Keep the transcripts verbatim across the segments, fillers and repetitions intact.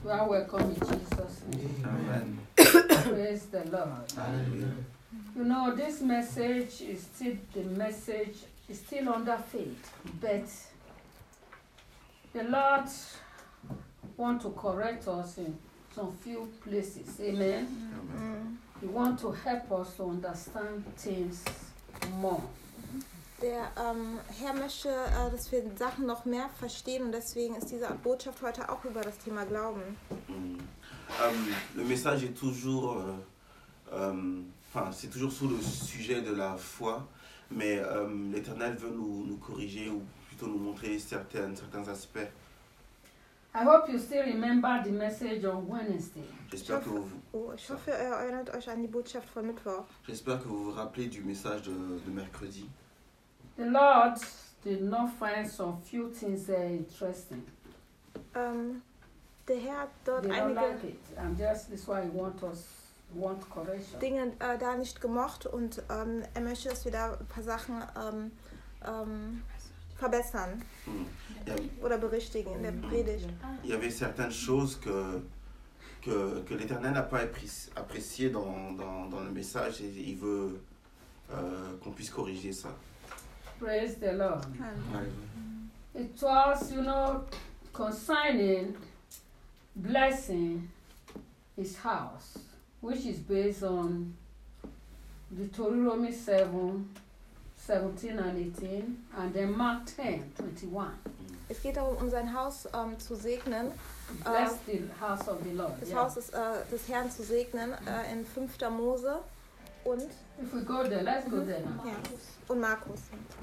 You are welcome in Jesus' name. Amen. Praise the Lord. Hallelujah. You know, this message is still the message is still under faith, but the Lord want to correct us in some few places. Amen. Amen. He want to help us to understand things more. Der ähm, Herr möchte, äh, dass wir Sachen noch mehr verstehen und deswegen ist diese Botschaft heute auch über das Thema Glauben. Mm. Um, le message est toujours, euh, um, enfin, c'est toujours sur le sujet de la foi, mais um, l'Éternel veut nous, nous corriger ou plutôt nous montrer certains, certains aspects. I hope you still remember the message on Wednesday. J'espère que vous, Oh, ich hoffe, ihr erinnert euch an die Botschaft von Mittwoch. j'espère que vous vous rappelez du message de, de mercredi. The Lord did not find some few things there interesting. Ähm, der Herr hat dort They don't einige like it, and just this why he want us want correction. Dinge äh, da nicht gemocht und ähm, er möchte, dass wir da ein paar Sachen ähm, ähm, verbessern Mm. Il y a- oder berichtigen in der Predigt. Il y avait certaines choses que, que, que l'Éternel n'a pas appréci- appréciées dans, dans, dans le message et il veut euh, qu'on puisse corriger ça. Praise the Lord. Alléluia. It was, you know, concerning blessing his house, which is based on Deuteronomy seven, seventeen and eighteen, and then Mark ten, twenty-one. Es geht darum, um sein Haus ähm, zu segnen, Bless the house of the Lord. das Yeah. Haus des, äh, des Herrn zu segnen äh, in fünfter Mose und, If we go there, let's go there now. ja, und Markus.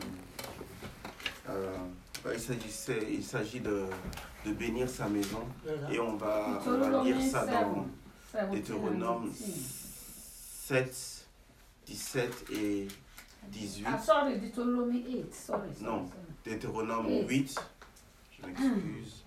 Euh, bah, il s'agissait, il s'agit de, de bénir sa maison et on va, on va lire Deuteronomy ça dans seven, seventeen and Deutéronome eighteen. sept, dix-sept et dix-huit. Ah, sorry, Deuteronomy eight. Sorry. sorry, Non. sorry. Deutéronome Eight. huit, je m'excuse.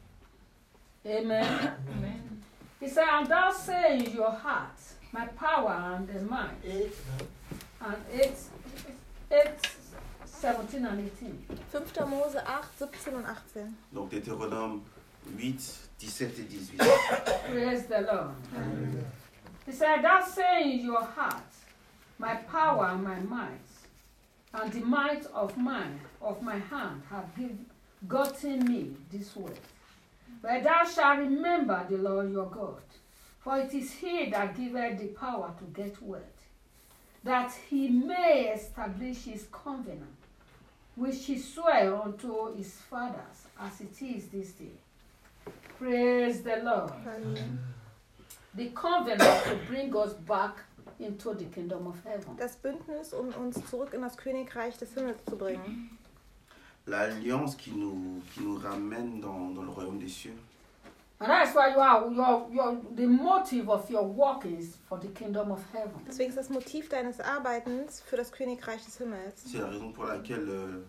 Amen. Amen. He said, and thou say in your heart, my power and the mind. Eight, And eight, eight, seventeen and eighteen. fünfter Mose acht, siebzehn und achtzehn. Donc Deutéronome huit, dix-sept et dix-huit. Praise the Lord. He said, thou say in your heart, my power and my might, and the might of mine, of my hand, have give, gotten me this way. But thou shalt remember the Lord your God, for it is he that giveth the power to get wealth, that he may establish his covenant, which he sware unto his fathers, as it is this day. Praise the Lord. The covenant to bring us back into the kingdom of heaven. Das Bündnis, um uns zurück in das Königreich des Himmels zu bringen. L'alliance qui nous, qui nous ramène dans, dans le royaume des cieux. And that's why you are, your, your, the motive of your work is for the kingdom of heaven. Deswegen ist das Motiv deines Arbeitens für das Königreich des Himmels. C'est la raison pour laquelle euh,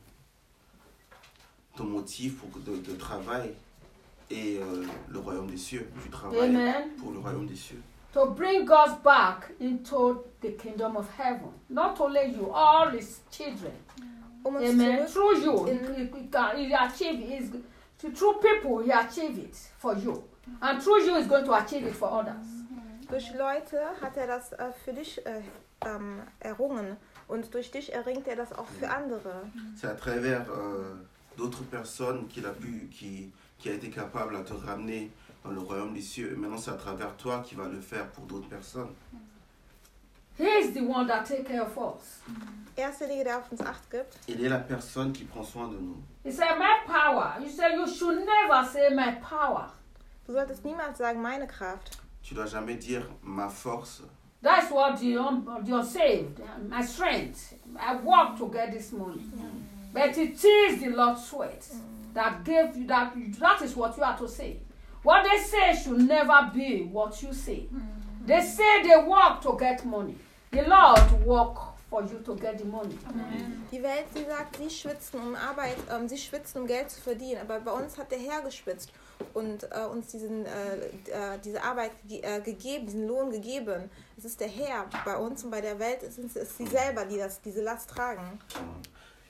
ton motif pour, de, de travail est euh, le royaume des cieux. Tu travailles Amen. pour le royaume des cieux. To bring us back into the kingdom of heaven. Not only you, all his children. Um uns Amen. zurück Through you, he, in- he, he can he achieve his, through people, he achieve it for you. And through you, he's going to achieve it for others. durch Leute hat er das äh, für dich äh, ähm, errungen und durch dich erringt er das auch für andere. C'est à travers euh, d'autres personnes qu'il a pu, qui, qui a été capable à te ramener dans le royaume des cieux. Et maintenant, c'est à travers toi qui va le faire pour d'autres personnes. He is the one that takes care of us. Er ist derjenige, der auf uns Acht gibt. Il est la personne qui prend soin de nous. He said, my power. You said you should never say my power. Du solltest niemals sagen, meine Kraft. Tu dois jamais dire ma force. That's what the, un- the unsaved, my strength. I work to get this money. But it is the Lord's sweat that gave you that. That is what you have to say. What they say should never be what you say. They say they work to get money. The Lord work for you to get the money. Die Welt, sie sagt, sie schwitzen, um Arbeit, ähm, sie schwitzen, um Geld zu verdienen. Aber bei uns hat der Herr geschwitzt und äh, uns diesen, äh, äh, diese Arbeit ge äh, gegeben, diesen Lohn gegeben. Es ist der Herr bei uns und bei der Welt ist es ist sie selber, die das, diese Last tragen.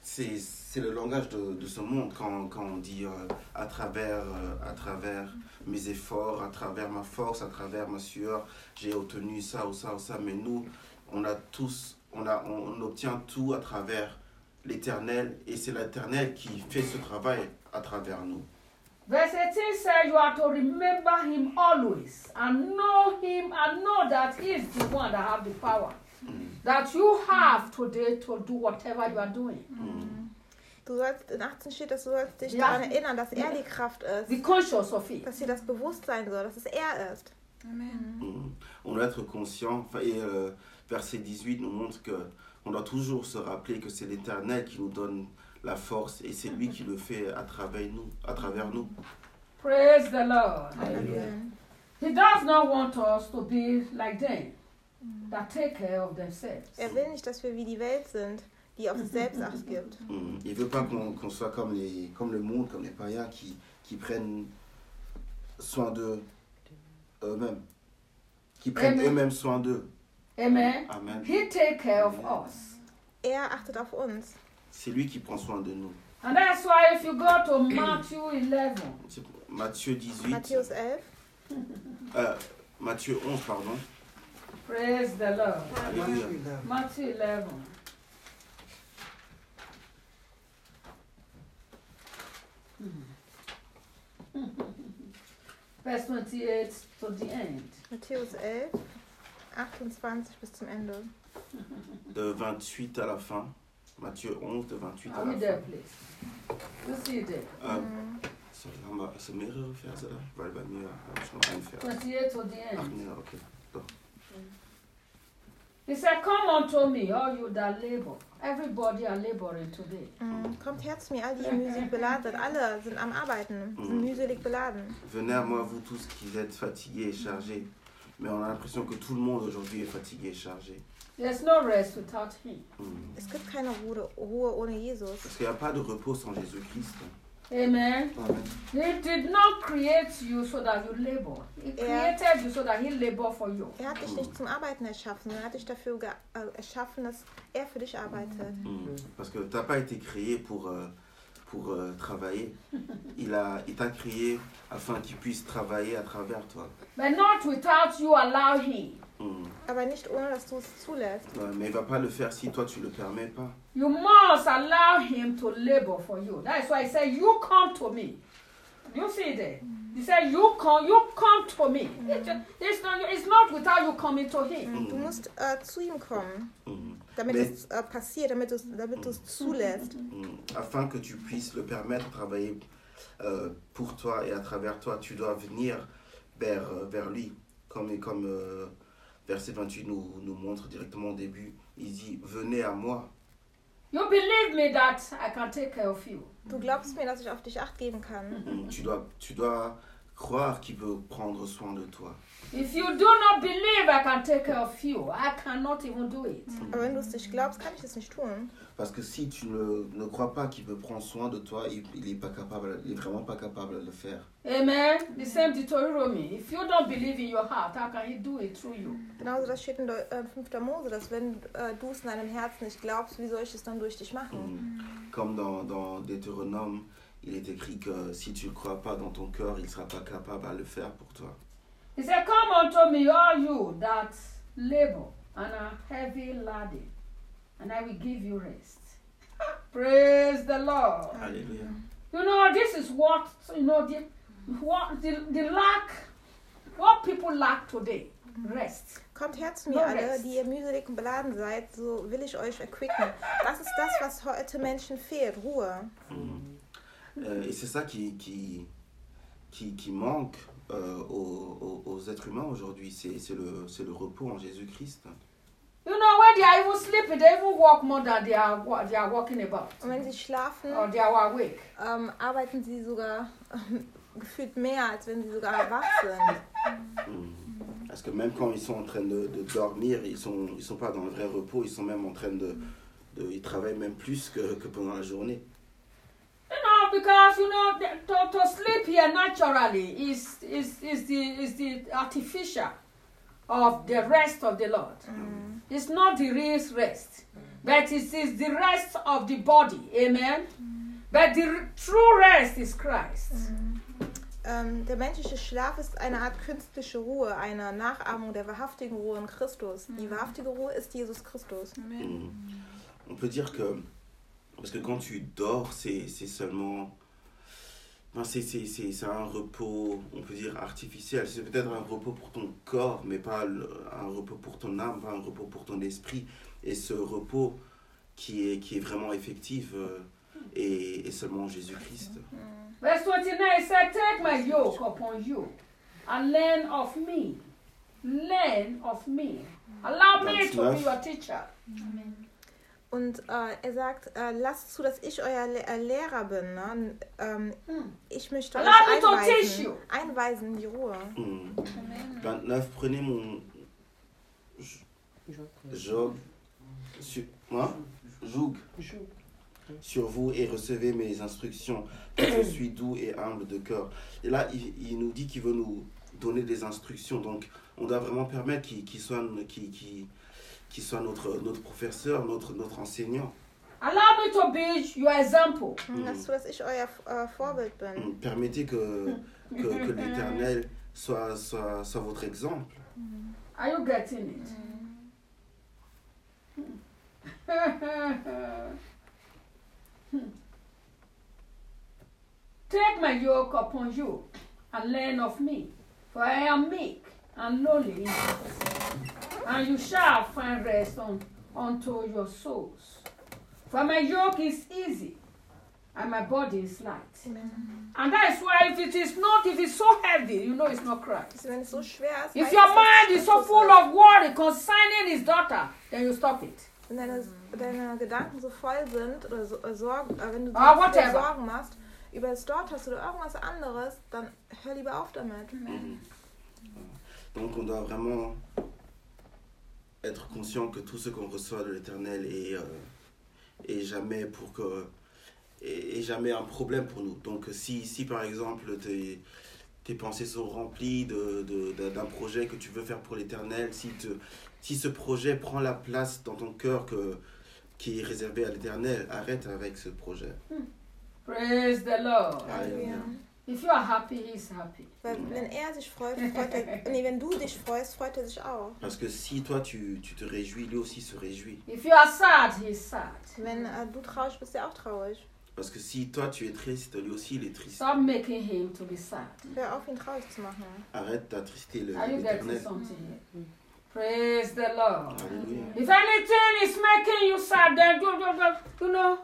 c'est, c'est le langage de, de ce monde quand, quand on dit euh, à travers, euh, à travers mes efforts, à travers ma force, à travers ma sueur, j'ai obtenu ça ou ça ou ça. Mais nous, on a tous, on, a, on, on obtient tout à travers l'Éternel et c'est l'Éternel qui fait ce travail à travers nous. Verse eighteen says you are to remember him always and know him and know that he is the one that has the power. Mm. That you have today to do whatever you are doing. Mm. Du sollst, in achtzehn steht, dass du sollst dich Ja. daran erinnern, dass er die Kraft ist. Be conscious of it. Dass dir das bewusst sein soll, dass es er ist. Amen. Mm. On doit être conscient. Et euh, verset dix-huit nous montre que on doit toujours se rappeler que c'est l'Éternel qui nous donne la force et c'est lui qui le fait à travers nous. À travers nous. Praise the Lord. Halleluja. He does not want us to be like them that take care of themselves. Er will nicht, dass wir wie die Welt sind, die auf sich selbst Acht gibt. Mm. Il veut pas qu'on, qu'on soit comme, les, comme le monde, comme les païens qui, qui prennent soin d'eux eux-mêmes. Qui prennent Amen. eux-mêmes soin d'eux. Amen. Amen. He take care of us. Er achtet auf uns. C'est lui qui prend soin de nous. And that's why if you go to Matthew eleven, C'est Matthieu dix-huit. Matthäus elf. Euh, Matthieu onze, pardon. praise the Lord. Alléluia. Matthew eleven. Verse twenty-eight to the end. Matthäus elf, achtundzwanzig bis zum Ende. De vingt-huit à la fin. Matthieu onze, de vingt-huit à Are la we there, fin. please? You see there. Ähm, Mhm. sorry, haben wir also mehrere Verse da? Weil bei mir habe ich nur einen Vers. twenty-eight to the Ach end. nee, okay. Doch. He said, come unto me, all you that labor. Everybody are laboring today. Mhm. Kommt her zu mir, all die ihr mühselig beladen seid. Alle sind am Arbeiten, sind Mhm. mühselig beladen. Venez à moi, vous tous qui êtes fatigués et chargés. Mais on a l'impression que tout le monde aujourd'hui est fatigué et chargé. There's no rest without him. Mm. Es gibt keine Ruhe, Ruhe ohne Jesus. Parce qu'il n'y a pas de repos sans Jésus-Christ. Amen. Amen. He did not create you so that you labor. He Yeah. created you so that he labor for you. Er hat dich nicht zum Arbeiten erschaffen, sondern er hat dich dafür ge- äh, erschaffen, dass er für dich arbeitet. Mm. Parce que tu n'as pas été créé pour, euh, pour euh, travailler. Il, a, il t'a créé afin qu'il puisse travailler à travers toi. But not without you allow him. Mm. Aber nicht ohne, dass du es zulässt. Ouais, mais il ne va pas le faire si toi tu ne le permets pas. You must allow him to labor for you. That's why he said, you come to me. You see there? He said, you come, you come to me. It ju- it's, not, it's not without you coming to him. Du musst äh, zu ihm kommen, Mm. damit Mais- es äh, passiert, damit du es damit du's zulässt. Mm. Afin que tu puisses le permettre de travailler euh, pour toi et à travers toi, tu dois venir vers, euh, vers lui. Comme, comme euh, verset vingt-huit nous, nous montre directement au début. Il dit, venez à moi. You believe me that I can take care of you. Du glaubst mir, dass ich auf dich Acht geben kann. Mm. Tu dois, tu dois croire qu'il veut prendre soin de toi. If you do not believe I can take care of you, I cannot even do it. Aber wenn du es nicht glaubst, kann ich es nicht tun. Parce que si tu ne, ne crois pas qu'il veut prendre soin de toi, il n'est pas capable, il est vraiment pas capable de le faire. Amen. The same Deuteronomy. If you don't believe in your heart, how can he do it through you? Genauso, das steht in Deu- äh, fünfter Mose, dass wenn äh, du es in deinem Herzen nicht glaubst, wie soll ich es dann durch dich machen? Mm. Comme dans, dans Deutéronome, il est écrit que si tu ne crois pas dans ton cœur, il ne sera pas capable à le faire pour toi. He said, come unto me, all you that labor and are heavy laden, and I will give you rest. Praise the Lord. Alléluia. You know, this is what, you know, the, what the, the lack, what people lack today, rest. Kommt her zu mir, No alle, rest. die ihr mühselig und beladen seid, so will ich euch erquicken. Das ist das, was heute Menschen fehlt, Ruhe. Mm. Euh, et c'est ça qui, qui, qui, qui manque euh, aux, aux, aux êtres humains aujourd'hui, c'est, c'est, le, c'est le repos en Jésus-Christ. You know, when they are even sleeping, they even walk more than they are, wa- they are walking about, Und wenn sie schlafen, or they are awake. ähm, arbeiten sie sogar ähm, gefühlt mehr, als wenn sie sogar wach sind. Mm. Parce que même quand ils sont en train de, de dormir, ils ne sont, ils sont pas dans le vrai repos, ils sont même en train de... de ils travaillent même plus que, que pendant la journée. You know, because you know, the- to, to sleep here naturally is is is the is the artificial of the rest of the Lord. It's not the real rest. but it is the rest of the body. Amen. But the r- true rest is Christ. Ähm, der menschliche Schlaf ist eine Art künstliche Ruhe, eine Nachahmung der wahrhaftigen Ruhe in Christus. Die wahrhaftige Ruhe ist Jesus Christus. Mm. On peut dire que, parce que quand tu dors, c'est, c'est seulement, enfin, c'est, c'est, c'est, c'est un repos, on peut dire artificiel. C'est peut-être un repos pour ton corps, mais pas le- un repos pour ton âme, pas un repos pour ton esprit. Et ce repos qui est, qui est vraiment effectif euh, est, est seulement Jésus-Christ. Verse twenty-nine said, take my yoke upon you and learn of me. Learn of me. Allow me to be your teacher. Und äh, er sagt, äh, lasst zu, dass ich euer Le äh, Lehrer bin. Ne? Ähm, Hmm. ich möchte Allow euch me to teach einweisen, you. einweisen in die Ruhe. Mm. vingt-neuf, prenez mon joug sur, hein? Joug sur vous et recevez mes instructions, car je suis doux et humble de cœur. Et là, il, il nous dit qu'il veut nous donner des instructions, donc on doit vraiment permettre qu'il, qu'il soit, qu'il, qu'il, qu'il soit notre, notre professeur, notre, notre enseignant. Allow me to be your example. Mhm. Lasst zu, dass ich euer äh, Vorbild bin. Permettez que, que, que l'Éternel soit, soit, soit votre exemple. Are you getting it? Take my yoke upon you and learn of me, for I am meek and lowly in heart, and you shall find rest on, unto your souls. For my yoke is easy and my body is light. And that is why if it is not, if it's so heavy, you know it's not Christ. Also, wenn es so schwer ist, If weißt your du, dass mind es is so Christus full ist. of worry concerning his daughter, then you stop it. Wenn deine, deine Gedanken so voll sind, oder so, äh, Sorgen, äh, wenn du Ah, dir viele whatever. Sorgen machst, über das dort hast oder irgendwas anderes, dann hör lieber auf damit. Donc on doit vraiment être conscient que tout ce qu'on reçoit de l'Éternel est, euh, est jamais pour que est, est jamais un problème pour nous. Donc si, si par exemple tes, tes pensées sont remplies de, de, de- d'un projet que tu veux faire pour l'Éternel, si, te- si ce projet prend la place dans ton cœur que, qui est réservé à l'Éternel, arrête avec ce projet. Praise the Lord. Alléluia. If you are happy, he's happy. Weil wenn er sich freut, freut er, nee, wenn du dich freust, freut er sich auch. Parce que si toi tu, tu te réjouis, lui aussi se réjouit. If you are sad, he's sad. Wenn äh, du traurig bist, ist er auch traurig. Parce que si toi tu es triste, lui aussi il est triste. Stop making him to be sad. Hör auf, ihn traurig zu machen. Arrête d'attrister le- Are you getting l'Éternel. something here? Praise the Lord. Alléluia. If anything is making you sad, then do, do, do, you know,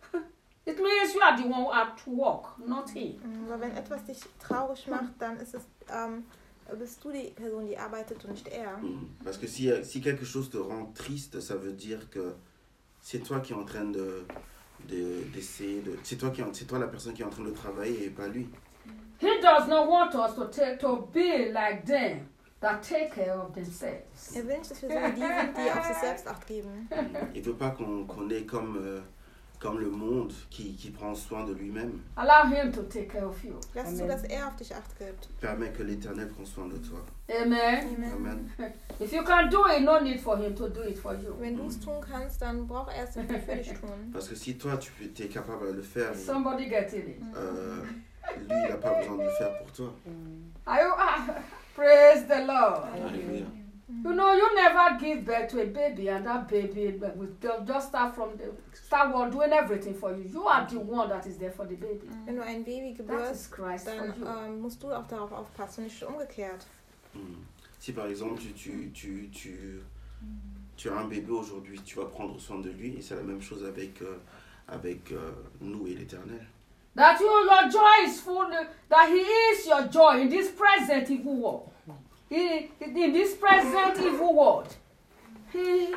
it means you are the one at work, not him. Mhm, Aber wenn etwas dich traurig macht, dann ist es, ähm, bist du die Person, die arbeitet und nicht er. Mhm. Parce que si, si quelque chose te rend triste, ça veut dire que c'est toi qui es en train de, de, d'essayer de... C'est toi, qui, c'est toi la personne qui est en train de travailler et pas lui. He does not want us to take to be like them that take care of themselves. Er will nicht, dass wir so wie die sind, die auf sich selbst Acht geben. Il ne veut pas qu'on, qu'on est comme, euh, comme le monde qui, qui prend soin de lui-même. Allow him to take care of you. Lass zu, dass er auf dich Acht gibt. Permet que l'Éternel prenne soin de toi. Amen. Amen. Amen. If you can do it, no need for him to do it for you. Wenn du es tun kannst, dann braucht er es nicht mehr für dich tun. Parce que si toi tu es capable de le faire, Somebody getting it. euh, lui il n'a pas besoin de le faire pour toi. Are you, ah, praise the Lord. Alléluia. You know, you never give birth to a baby, and that baby will just start from the start well, doing everything for you. You are the one that is there for the baby. Wenn du ein Baby That is gebürst, Christ for dann you. ähm, musst du auch darauf aufpassen, nicht umgekehrt. Mhm. Si par exemple tu, tu, tu, tu, tu as un bébé aujourd'hui, tu vas prendre soin de lui et c'est la même chose avec, euh, avec euh, nous et l'Éternel. That you, your joy is full, that He is your joy in this present evil world. He, in this present evil world. He,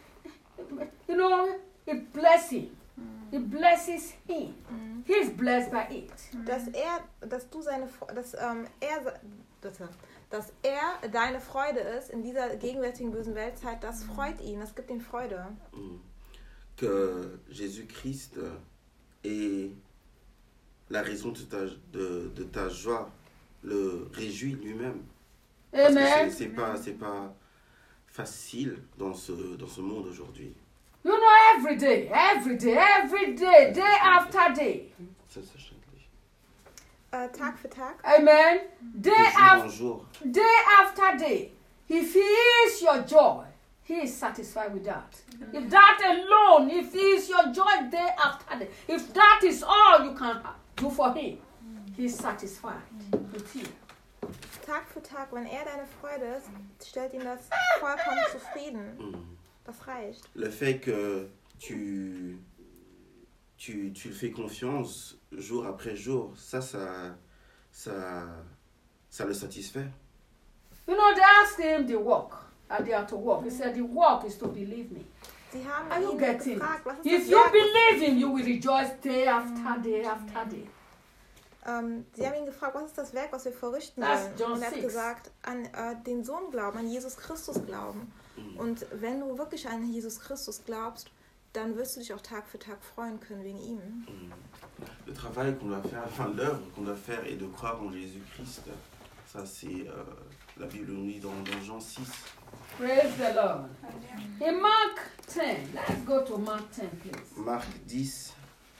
you know, it blesses him. It blesses him. He is blessed by it. Dass er, dass du seine, Fre- dass ähm, er, se- dass er- dass er deine Freude ist in dieser gegenwärtigen bösen Weltzeit, das freut ihn, das gibt ihm Freude. Mhm. Que Jésus-Christ est la raison de ta, de, de ta joie, le réjouit lui-même. Parce que Amen. c'est, c'est pas, c'est pas facile dans ce, dans ce monde aujourd'hui. You know, every day, every day, every day, day after day. Selbstverständlich. Äh, Tag für Tag. Amen. Day De jour en after jour. day after day. If he is your joy, he is satisfied with that. If that alone, if he is your joy day after day, if that is all you can do for him, he is satisfied with you. Tag für Tag, wenn er deine Freude ist, stellt ihn das vollkommen zufrieden. Mm. Das reicht. Le fait que tu, tu, tu fais confiance jour après jour, ça, ça, ça, ça le satisfait. You know, they asked him the work, and they are to work. He said, the work is to believe me. Sie haben Are you ihn getting it? gefragt, was ist If das you Werk? believe him, you will rejoice day after day after day. Ähm, sie haben ihn gefragt, was ist das Werk, was wir verrichten That's sollen? John Und er hat six. gesagt, an äh, den Sohn glauben, an Jesus Christus glauben. Und wenn du wirklich an Jesus Christus glaubst, dann wirst du dich auch Tag für Tag freuen können wegen ihm. Mm. Le travail qu'on doit faire, enfin l'œuvre qu'on doit faire est de croire en Jésus-Christ. Ça, c'est euh, la Bible nous dit dans, dans Jean six. Praise the Lord. In Mark ten, let's go to Mark ten, please. Marc dix,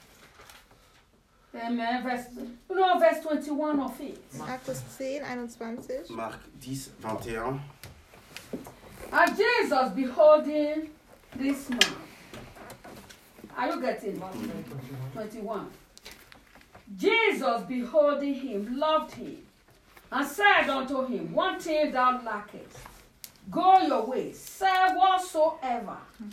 Amen. Verse, you know, verse twenty-one of it. Markus zehn, einundzwanzig. Marc dix, vingt et un. And Jesus beholding this man. Are you getting it? twenty-one. Jesus beholding him loved him and said unto him, one thing thou lackest. Go your way, sell whatsoever.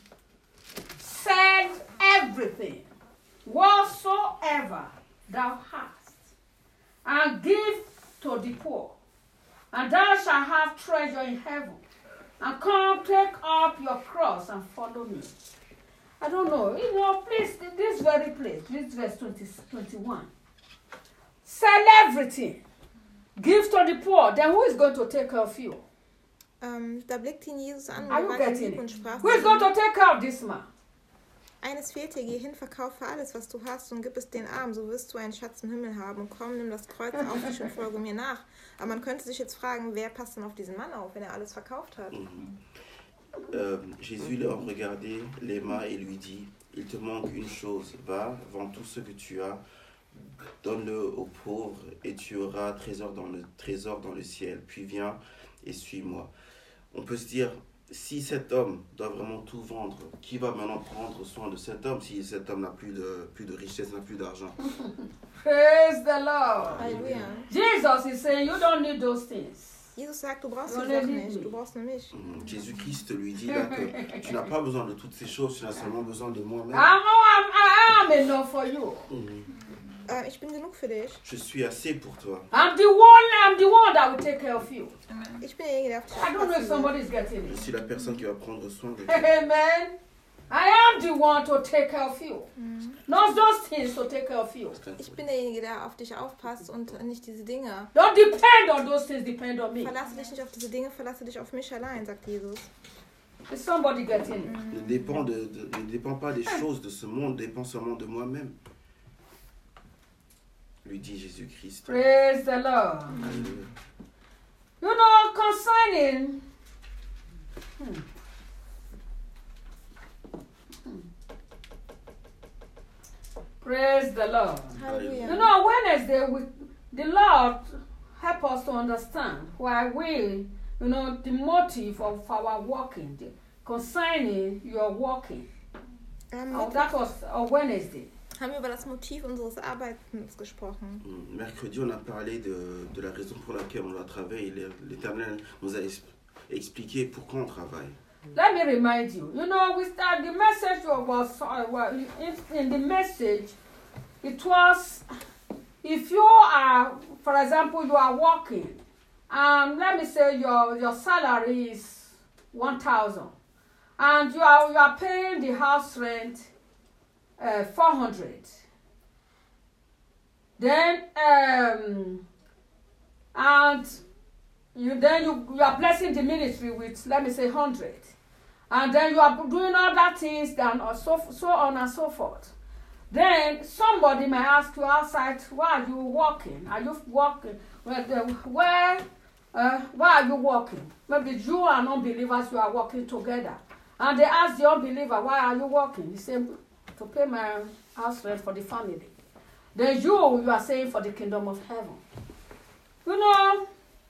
Sell everything, whatsoever thou hast, and give to the poor, and thou shalt have treasure in heaven. And come, take up your cross and follow me. I don't know, you know, please, this very place, this verse twenty, twenty-one. Sell everything, give to the poor, then who is going to take care of you? Ähm, da blickte ihn Jesus an Are und you wandte getting lieb und it? sprach Who is zu going ihm, to take care of this man? eines fehlt dir, geh hin, verkaufe alles, was du hast und gib es den Armen, so wirst du einen Schatz im Himmel haben. Und komm, nimm das Kreuz auf dich und folge mir nach. Aber man könnte sich jetzt fragen, wer passt denn auf diesen Mann auf, wenn er alles verkauft hat? Mm. Euh, Jésus leur regardait, l'aima et lui dit, il te manque une chose, va, vends tout ce que tu as, donne-le aux pauvres et tu auras trésor dans le, trésor dans le ciel, puis viens et suis-moi. On peut se dire, si cet homme doit vraiment tout vendre, qui va maintenant prendre soin de cet homme si cet homme n'a plus de, plus de richesse, n'a plus d'argent? Praise the Lord. Halleluja. Jesus is saying you don't need those things. Jesus sagt, du brauchst Ja, die der Sachen liebt nicht, mich. du brauchst nur mich. Mm. Jésus-Christ lui dit là que tu n'as pas besoin de toutes ces choses, tu as seulement besoin de moi-même. I'm, oh, I'm, I am enough for you. Mm. Äh, ich bin genug für dich. Je suis assez pour toi. I'm the one, I'm the one that will take care of you. Ich bin derjenige, der auf dich I don't know if aufpassen wird. somebody is getting Je it. suis la personne qui va prendre soin de toi. Amen. I am the one to take care of you. Not those things to take care of you. Ich bin derjenige, der auf dich aufpasst und nicht diese Dinge. Don't depend on those things, depend on me. Verlasse dich nicht auf diese Dinge, verlasse dich auf mich allein, sagt Jesus. Is somebody getting it? Ne dépend, de, de- ne dépend pas des choses de ce monde, dépend seulement de moi-même. Lui dit Jésus-Christ. Praise the Lord. Alléluia. You know, concerning. Hmm. Hmm. Praise the Lord. Halleluja. You know, Wednesday, we, the Lord help us to understand why we, you know, the motive of our walking, the, concerning your walking. Am Oh, Mittwoch that was on Wednesday. haben wir über das Motiv unseres Arbeitens gesprochen. Mm. Mercredi, on a parlé de, de la raison pour laquelle on doit travailler. L'Éternel nous a es- expliqué pourquoi on travaille. Let me remind you. You know, we start the message was uh, well, in, in the message. It was if you are, for example, you are working, and let me say your your salary is one thousand, and you are you are paying the house rent uh, four hundred. Then um, and you then you, you are blessing the ministry with, let me say, hundred, and then you are doing other things and so so on and so forth. Then somebody may ask you outside, why are you working? Are you working? Well, the, where uh, why are you working? Maybe you and non-believers, you are working together, And they asked the unbeliever, why are you working? He said, to pay my house rent for the family. Then you, you are saying for the kingdom of heaven. You know,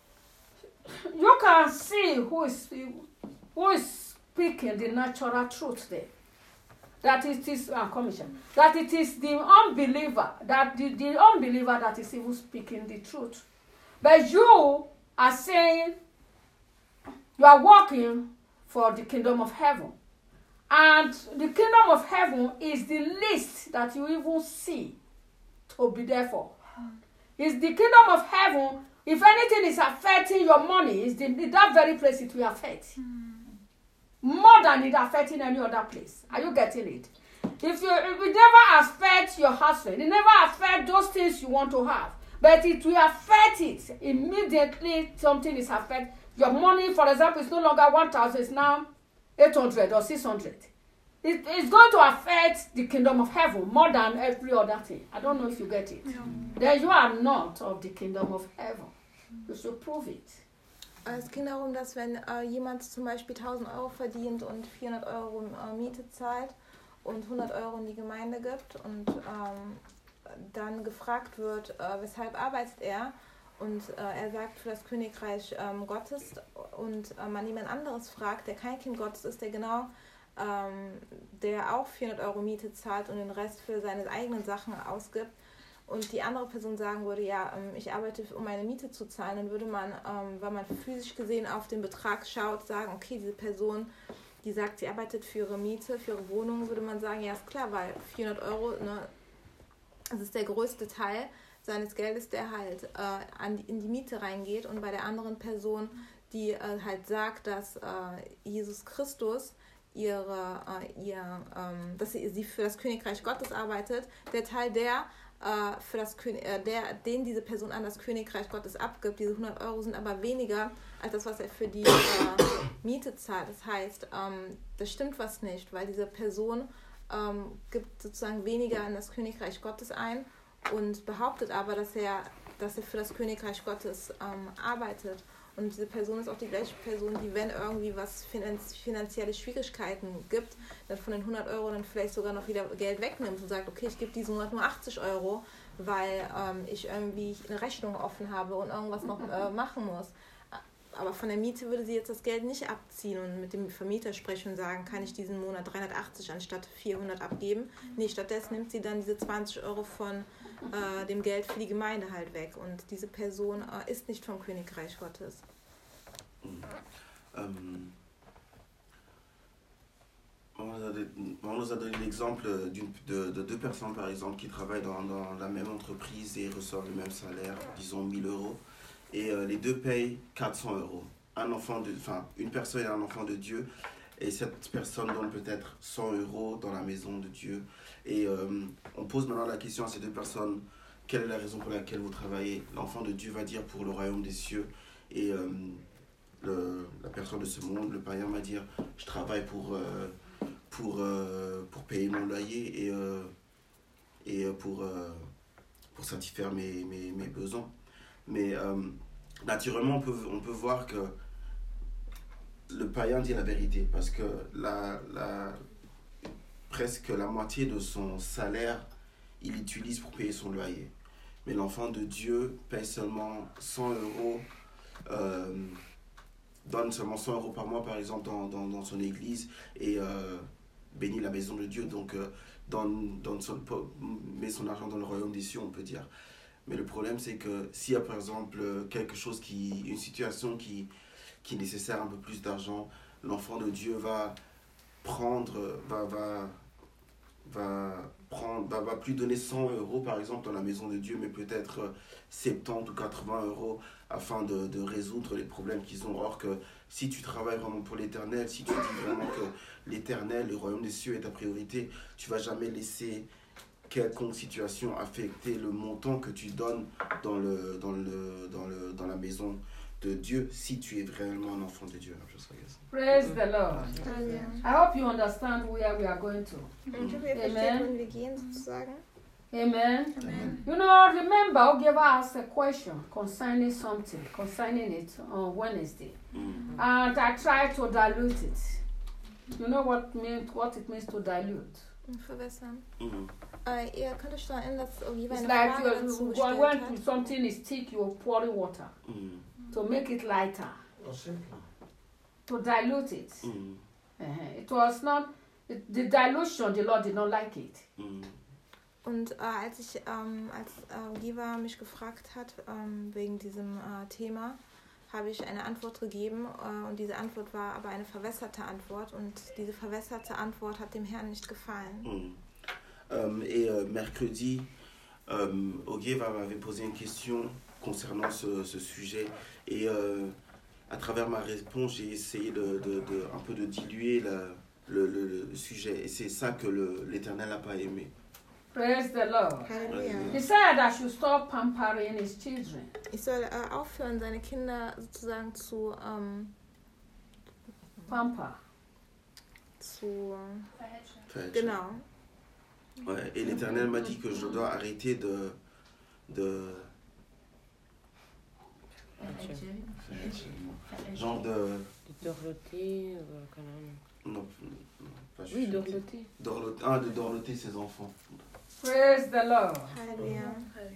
you can see who is, who is speaking the natural truth there. That it is, uh, commission, that it is the unbeliever, that the, the unbeliever that is even speaking the truth. But you are saying you are working for the kingdom of heaven. And the kingdom of heaven is the least that you even see to be there for. It's the kingdom of heaven. If anything is affecting your money, it's the, that very place it will affect. More than it affecting any other place. Are you getting it? If you if it never affects your husband, it never affects those things you want to have. But it will affect it immediately. Something is affect your money. For example, it's no longer one thousand, it's now eight hundred or six hundred. It, it's going to affect the kingdom of heaven more than every other thing. I don't know if you get it. No. Then you are not of the kingdom of heaven. You should prove it. Es ging darum, dass wenn äh, jemand zum Beispiel tausend Euro verdient und vierhundert Euro äh, Miete zahlt und hundert Euro in die Gemeinde gibt und ähm, dann gefragt wird, äh, weshalb arbeitet er, und äh, er sagt für das Königreich ähm, Gottes, und äh, man jemand anderes fragt, der kein Kind Gottes ist, der genau, ähm, der auch vierhundert Euro Miete zahlt und den Rest für seine eigenen Sachen ausgibt, und die andere Person sagen würde, ja, ich arbeite, um meine Miete zu zahlen, dann würde man, wenn man physisch gesehen auf den Betrag schaut, sagen, okay, diese Person, die sagt, sie arbeitet für ihre Miete, für ihre Wohnung, würde man sagen, ja, ist klar, weil vierhundert Euro, ne, das ist der größte Teil seines Geldes, der halt äh, an die, in die Miete reingeht. Und bei der anderen Person, die äh, halt sagt, dass äh, Jesus Christus ihre, äh, ihr, ähm, dass sie, sie für das Königreich Gottes arbeitet, der Teil, der für das äh, der, den diese Person an das Königreich Gottes abgibt, diese hundert Euro sind aber weniger als das, was er für die äh, Miete zahlt. Das heißt, ähm, das stimmt was nicht, weil diese Person ähm, gibt sozusagen weniger an das Königreich Gottes ein und behauptet aber, dass er, dass er für das Königreich Gottes ähm, arbeitet. Und diese Person ist auch die gleiche Person, die, wenn irgendwie was finanz- finanzielle Schwierigkeiten gibt, dann von den hundert Euro dann vielleicht sogar noch wieder Geld wegnimmt und sagt, okay, ich gebe diesen Monat nur achtzig Euro, weil ähm, ich irgendwie eine Rechnung offen habe und irgendwas noch äh, machen muss. Aber von der Miete würde sie jetzt das Geld nicht abziehen und mit dem Vermieter sprechen und sagen, kann ich diesen Monat dreihundertachtzig anstatt vierhundert abgeben? Nee, stattdessen nimmt sie dann diese zwanzig Euro von äh, dem Geld für die Gemeinde halt weg. Und diese Person äh, ist nicht vom Königreich Gottes. Ähm, on nous a donné l'exemple de, de deux personnes, par exemple, qui travaillent dans, dans la même entreprise et reçoivent le même salaire, disons mille euros. Et euh, les deux payent quatre cents euros. Un enfant de, enfin, une personne et un enfant de Dieu. Et cette personne donne peut-être cent euros dans la maison de Dieu. Et euh, on pose maintenant la question à ces deux personnes, quelle est la raison pour laquelle vous travaillez? L'enfant de Dieu va dire pour le royaume des cieux. Et euh, le, la personne de ce monde, le païen, va dire, je travaille pour, euh, pour, euh, pour payer mon loyer et, euh, et pour, euh, pour satisfaire mes, mes, mes besoins. Mais euh, naturellement, on peut, on peut voir que le païen dit la vérité, parce que la, la, presque la moitié de son salaire, il l'utilise pour payer son loyer. Mais l'enfant de Dieu paye seulement cent euros, euh, donne seulement cent euros par mois, par exemple, dans, dans, dans son église, et euh, bénit la maison de Dieu, donc euh, donne, donne son, met son argent dans le royaume des cieux, on peut dire. Mais le problème, c'est que s'il y a par exemple quelque chose qui, une situation qui, qui nécessite un peu plus d'argent, l'enfant de Dieu va prendre, va, va, va, prendre, va, va plus donner cent euros par exemple dans la maison de Dieu, mais peut-être soixante-dix ou quatre-vingts euros afin de, de résoudre les problèmes qu'ils ont. Or que si tu travailles vraiment pour l'éternel, si tu dis vraiment que l'éternel, le royaume des cieux est ta priorité, tu ne vas jamais laisser quelconque situation affecter le montant que tu donnes dans, le, dans, le, dans, le, dans la maison de Dieu, si tu es vraiment un enfant de Dieu. Praise the Lord. Amen. I hope you understand where we are going to. Mm-hmm. Amen. Amen. Amen. Amen. You know, remember, I gave us a question concerning something, concerning it on Wednesday. Mm-hmm. And I tried to dilute it. You know what mean, what it means to dilute? Verwässern. Mhm. Äh, ihr könnt euch daran erinnern, dass Oliver It's eine like Frage you're, dazu when, gestellt when hat. something is thick, you're pouring water Mhm. to make it lighter, Or simpler. to dilute it. Mhm. Uh-huh. It was not, it, the dilution, the Lord did not like it. Mhm. Und äh, als ich, ähm, als äh, Oliver mich gefragt hat ähm, wegen diesem äh, Thema, habe ich eine Antwort gegeben äh, und diese Antwort war aber eine verwässerte Antwort und diese verwässerte Antwort hat dem Herrn nicht gefallen. Mhm. Euh, et euh, mercredi, euh, Ogieva m'avait posé une question concernant ce, ce sujet et euh, à travers ma réponse, j'ai essayé de, de, de, un peu de diluer la, le, le, le sujet et c'est ça que le, l'Éternel n'a pas aimé. Praise the Lord. Halleluja. He said I should stop pampering his children. Ich soll äh, aufhören, seine Kinder sozusagen zu, ähm, Pamper. zu Fait, genau. Ouais, et l'Éternel m'a dit que je dois arrêter de... de genre de... De dorloter, euh, quand même. Non, non, pas Oui, juste- dorloter. Dorloter, ah, de dorloter ses enfants. Praise the Lord. Halleluja.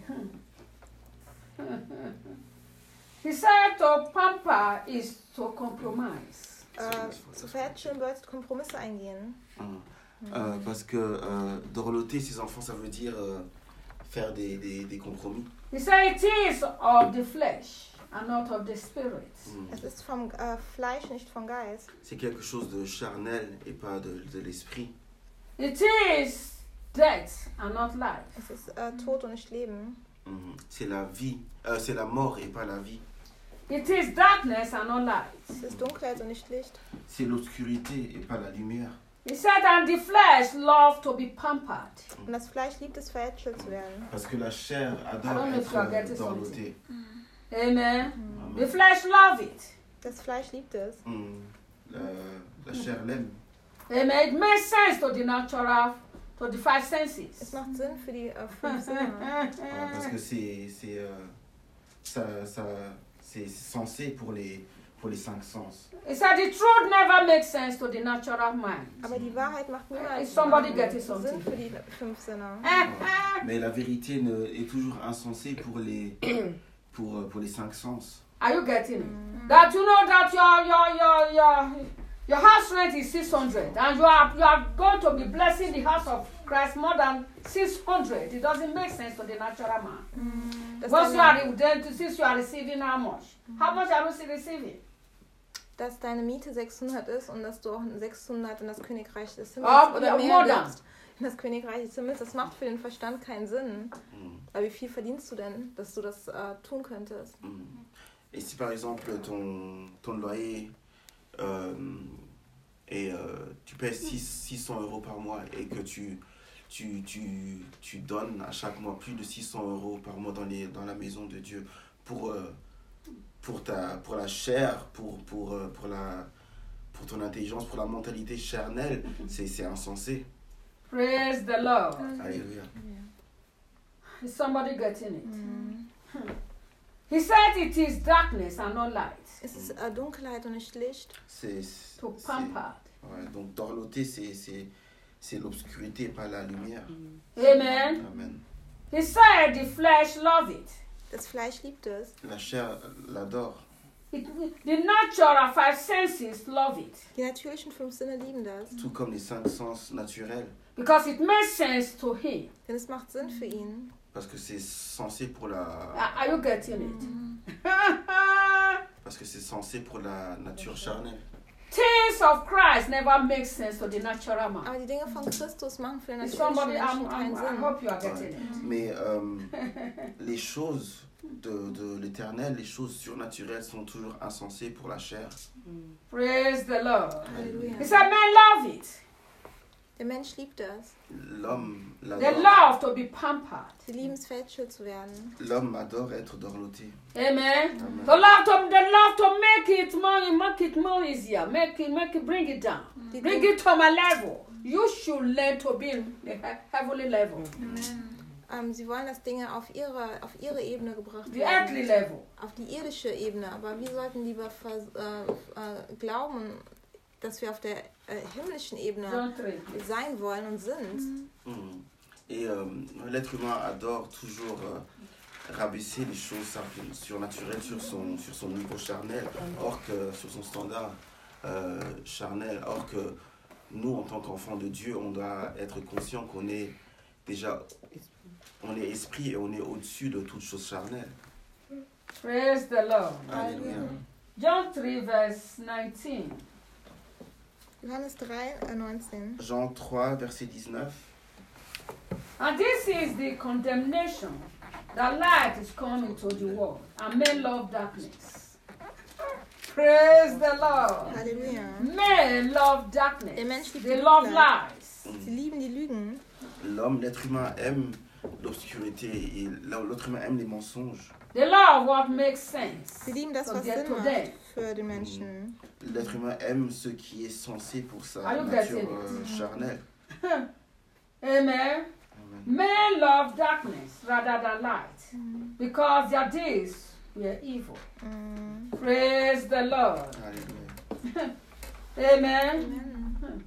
He said to pamper is to compromise. Äh, zu verhätscheln bedeutet Kompromisse eingehen. Hum. Euh, parce que euh, dorloter ses enfants, ça veut dire euh, faire des, des, des compromis. He said it is of the flesh and not of the spirit. Hum. Es ist vom äh, Fleisch, nicht vom Geist. C'est quelque chose de charnel et pas de, de l'esprit. It is death and not life. Es ist äh, Tod und nicht Leben. Hum. C'est la vie, euh, c'est la mort et pas la vie. It is darkness and not light. Es ist Dunkelheit und nicht Licht. C'est l'obscurité et pas la lumière. He said, and the flesh love to be pampered. Und das Fleisch liebt es, verhätschelt zu werden. Parce que la chair I adore don't know if être you are euh, getting dorlotée. Amen. The Amen. flesh love it. Das Fleisch liebt es. Hum. La, la chair l'aime. Amen. It makes sense to the natural, to the five Es senses. macht Sinn für die äh, fünf Sinne. Ouais, parce que c'est c'est euh, ça, ça c'est censé pour les pour les cinq sens. He said the truth never makes sense to the natural mind. Aber die Wahrheit macht niemals Is somebody ähm, getting Sinn something? für die fünf Sinne. Mais la vérité ne, est toujours insensée pour les pour euh, pour les cinq sens. Are you getting it? That you know that your your your your your house rent is six hundred, and you are you are going to be blessing the house of Christ more than six hundred. It doesn't make sense to the natural man. Dass Once you are deine, then to since you are receiving how much? How much are you receiving? dass deine Miete sechshundert ist und dass du auch sechshundert in das Königreich des Himmels Ah, oder ja, mehr more than. gibst in das Königreich des Himmels, das macht für den Verstand keinen Sinn. Mm. Aber wie viel verdienst du denn, dass du das äh, tun könntest? Mm. Et si par exemple ton ton loyer euh, et euh, tu payes six cents euros par mois et que tu tu, tu tu donnes à chaque mois plus de six cents euros par mois dans les dans la maison de Dieu pour euh, pour ta pour la chair, pour pour euh, pour la pour ton intelligence, pour la mentalité charnelle, c'est c'est insensé. Praise the Lord. Alléluia. Is somebody getting it? Mhm. He said it is darkness and not light. Es ist äh, Dunkelheit und nicht Licht. C'est c'est- To c'est- pamper. ouais, donc dorloter c'est c'est c'est l'obscurité, pas la lumière. Amen. Amen. He said the flesh love it. Das Fleisch liebt es. La chair l'adore. It, the natural five senses love it Die natürlichen fünf Sinne lieben das. Tout comme les cinq sens naturels, because it makes sense to him. Denn es macht Sinn für ihn. parce que c'est censé pour la Are, are you getting it? parce que c'est censé pour la nature charnelle. Things of Christ never make sense to the natural man. Aber die Dinge von Christus machen für den Is natürlichen somebody, I'm, Menschen keinen I'm, I Sinn. hope you are getting Ouais. it. Mais euh, les choses de, de l'éternel, les choses surnaturelles sont toujours insensées pour la chair. Praise the Lord. Halleluja. He said men love it. Der Mensch liebt das. L'homme They l'adore. love to be pampered. Sie lieben es, verhätschelt zu werden. L'homme adore être dorloté. Amen. Amen. They love to, they love to make it more, make it more easier. Make it, make it, bring it down. Die, Bring Dinge, it to my level. You should learn to be in the he- heavenly level, ähm, sie wollen, dass Dinge auf ihre, auf ihre Ebene gebracht the earthly werden. level. Auf die irdische Ebene. Aber wir sollten lieber vers, äh, äh, glauben, dass wir auf der äh, himmlischen Ebene John three. sein wollen und sind. Mhm. Et euh, l'être humain adore toujours euh, rabaisser les choses sur- surnaturelles sur son, sur son niveau charnel, or que sur son standard euh, charnel, or que nous, en tant qu'enfants de Dieu, on doit être conscient qu'on est déjà, on est esprit et on est au-dessus de toute chose charnelle. Praise the Lord. Alléluia. John three, verse nineteen. Johannes drei, äh, neunzehn. Jean trois, verset dix-neuf. And this is the condemnation. The light is come into the world, and men love darkness. Praise the Lord. Halleluja. Men love darkness. Der Mensch liebt They die love Dunkelheit. lies. Sie lieben die Lügen. L'homme, l'être humain aime l'obscurité et l'autre humain aime les mensonges. They love what makes sense. Sie lieben das, So was get Sinn to macht them. für den Menschen. L'être humain aime ce qui est censé pour sa Are you nature getting it? euh, charnelle. Amen. Amen. Men love darkness rather than light because their deeds were evil. Mm. Praise the Lord. Alléluia. Amen. Amen.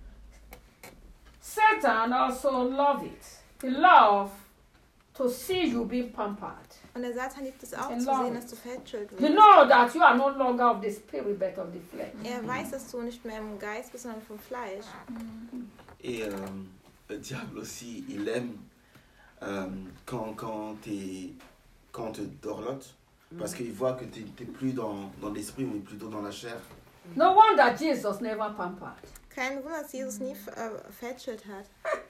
Satan also love it. He love to see you being pampered. Und der Satan liebt es auch In zu love. sehen, dass du verhätschelt You wirst. know that you are no longer of the spirit but of the flesh. Er weiß, dass du nicht mehr im Geist bist, sondern vom Fleisch. Et euh, le diable aussi, il aime euh, quand, quand, t'es, quand on te dorlote, parce qu'il voit que tu n'es plus dans, dans l'esprit, mais plutôt dans la chair. No wonder Jesus never pampered. Kein Wunder, dass Jesus nie äh, verhätschelt hat.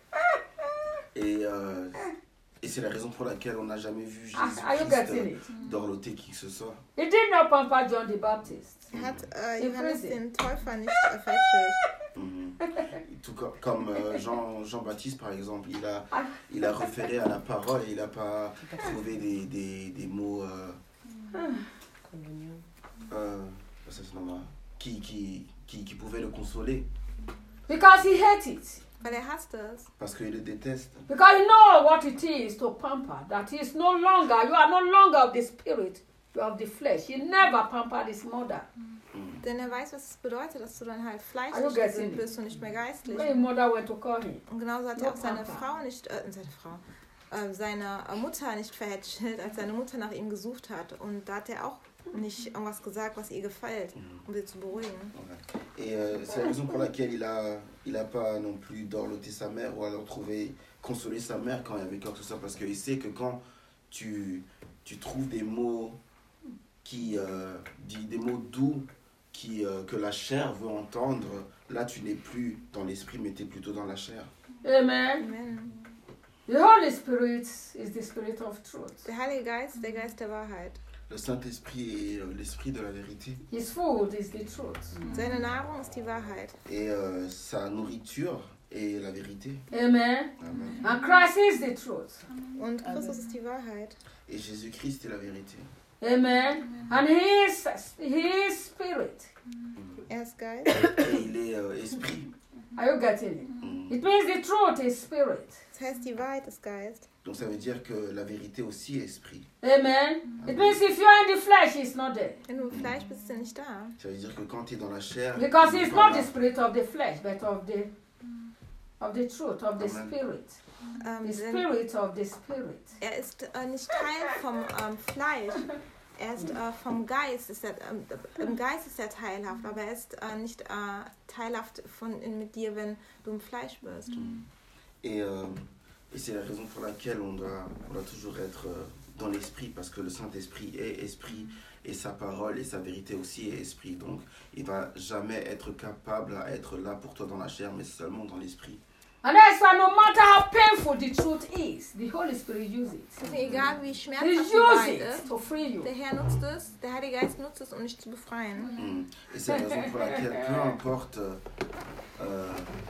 Et, euh, et c'est la raison pour laquelle on n'a jamais vu Ah, are you Jésus-Christ getting euh, it? dorloter qui que ce soit. He did not pamper John the Baptist. Er hat äh, In Johannes prison. den Täufer nicht äh, verhätschelt. Mhm. Tout co- comme euh, Jean, Jean-Baptiste, par exemple, il a, il a référé à la parole et il n'a pas trouvé des, des, des mots euh, Communion. euh, ça, c'est normal, qui, qui, qui, qui pouvaient le consoler, Because he hates it. Weil er hasst es. parce qu'il le déteste. Because you know what it is to pamper. That is no longer, you are no longer of the spirit, you are of the flesh. He never pampered his mother. Denn er weiß, was es bedeutet, dass du dann halt Are you fleischlich getting gesinnt it? bist und nicht mehr geistlich. When his mother went to call him. Und genauso hat No er auch seine Papa. Frau nicht, äh, seine Frau, äh, seine äh, Mutter nicht verhätschelt, als seine Mutter nach ihm gesucht hat. Und da hat er auch nicht irgendwas gesagt, was ihr gefällt, um sie zu beruhigen. Ouais. Et euh, c'est la raison pour laquelle il a, il a pas non plus dorloté sa mère ou alors trouvé, consolé sa mère quand il y avait quoi que ce soit, parce qu'il sait que quand tu, tu trouves des mots qui, euh, dit des mots doux qui, euh, que la chair veut entendre, là tu n'es plus dans l'esprit mais tu es plutôt dans la chair. Amen. Amen. The Holy Spirit is the spirit of truth. Der Heilige Geist, der Geist der Wahrheit. Le Saint-Esprit est euh, l'esprit de la vérité. His food is the truth. Seine Nahrung ist die Wahrheit. Et euh, sa nourriture est la vérité. Amen. Amen. And Christ is the truth. Und Christus ist die Wahrheit. Et Jésus-Christ est la vérité. Amen. And he is, he is spirit. Er ist Geist. Et il est euh, esprit. Are you getting it? Mm. It means the truth is spirit. Das heißt, die Wahrheit ist Geist. Donc ça veut dire que la vérité aussi est esprit. Amen. It means if you are in the flesh, he's not there. Wenn du im Fleisch bist, ist er nicht da. Ça veut dire que quand tu es dans la chair, Because il est he's pas not là. the spirit of the flesh, but of the of the truth, of the Amen. spirit. Ähm, The denn spirit of the spirit. er ist äh, nicht Teil vom ähm, Fleisch. Er ist äh, vom Geist. Ist er, ähm, Im Geist ist er teilhaft, aber er ist äh, nicht äh, teilhaft von, in, mit dir, wenn du im Fleisch bist. Et, euh, et c'est la raison pour laquelle on doit, on doit toujours être euh, dans l'esprit, parce que le Saint-Esprit est esprit, et sa parole et sa vérité aussi est esprit. Donc il ne va jamais être capable à être là pour toi dans la chair, mais seulement dans l'esprit. And that's why no matter how painful the truth is, the Holy Spirit uses it. Deswegen, egal wie He schmerzhaft die uses Wahrheit it ist, to free you. der Herr nutzt es, der Heilige Geist nutzt es, um dich zu befreien. Mm. Et c'est la raison pour laquelle, peu importe euh,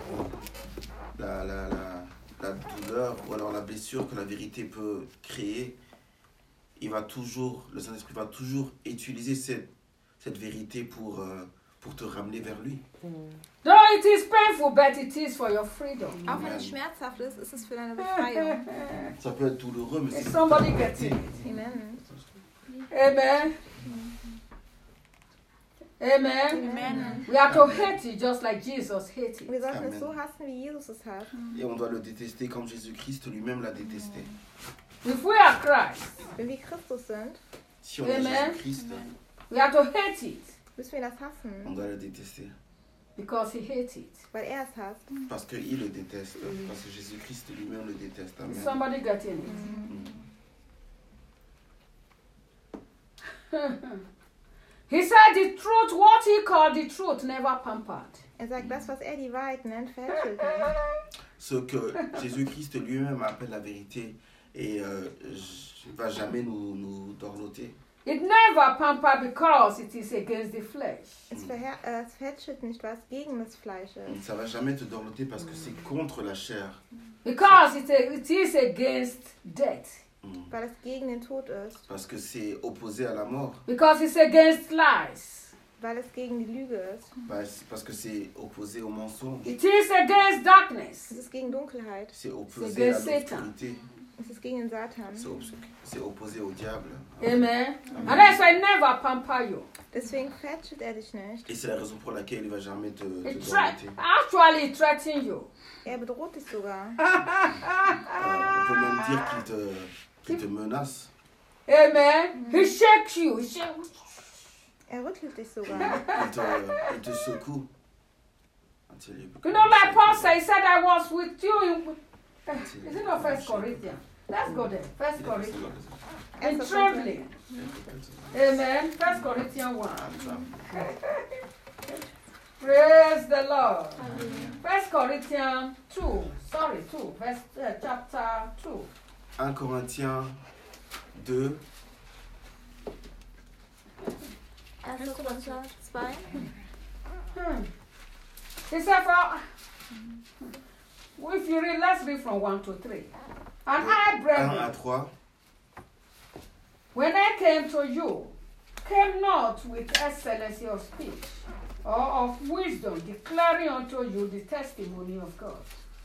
la, la, la, la douleur ou alors la blessure que la vérité peut créer, il va toujours, le Saint-Esprit va toujours utiliser cette, cette vérité pour, euh, pour te ramener vers lui. Though it is painful, but it is for your freedom. Auch wenn es schmerzhaft ist, ist es für deine Befreiung. Ça peut être douloureux, mais Is c'est somebody getting it? Amen. Amen. Amen. Amen. We are to hate it just like Jesus hated Wir it. sollten Amen. es so hassen, wie Jesus es hat. Et on doit le détester comme Jésus-Christ lui-même l'a détesté. If we are Christ, Wenn wir Christus sind, Si on est Amen. Jésus-Christ, we are to hate it müssen wir das on hassen, doit le détester. because he hates it. weil er es hasst. Parce qu'il le déteste. Parce que Jésus-Christ lui-même le déteste. Is Amen. somebody getting it? He said the truth, what he called the truth, never pampered. Er sagt, das, was er die Wahrheit nennt, verhätschelt nicht. Ce que Jésus-Christ lui-même appelle la vérité et euh, ne va jamais nous, nous dorloter. It never pampered because it is against the flesh. Es, verher äh, es verhätschelt nicht, was gegen das Fleisch ist. Ça ne va jamais te dorloter parce que c'est contre la chair. Because it, it is against death. Mm. Weil es gegen den Tod ist. Parce que c'est opposé à la mort. Because it's against lies. Weil es gegen die Lüge ist. Parce parce que c'est opposé au mensonge. It is against darkness. Es ist gegen Dunkelheit. C'est opposé à against Satan. l'obscurité. Es ist gegen den Satan. C'est obs- c'est opposé au diable. Amen. And that's why I never pamper you. Deswegen verhätschelt er dich nicht. Et c'est la raison pour laquelle il ne va jamais te, te It thre- dorloter. actually it threatens you. Er bedroht dich sogar. Euh, on peut même dire qu'il te, qu'il te menace. Amen. He shakes you. He shakes. Er rüttelt dich sogar. Il te, il te secoue. Until you You know, like Paul said, he said, I was with you in. Is it not First Corinthians? Let's go there. First Corinthians. And Erster trembling. Amen. First Corinthians one. Praise the Lord. First Corinthians two. Sorry, two. Verse uh, chapter two. un Corinthiens deux, Erster Korinther zwei. Hmm. He said, for, if you read, let's read from one to three. And I, un à brethren, trois. when I came to you, came not with excellency of speech or of wisdom, declaring unto you the testimony of God.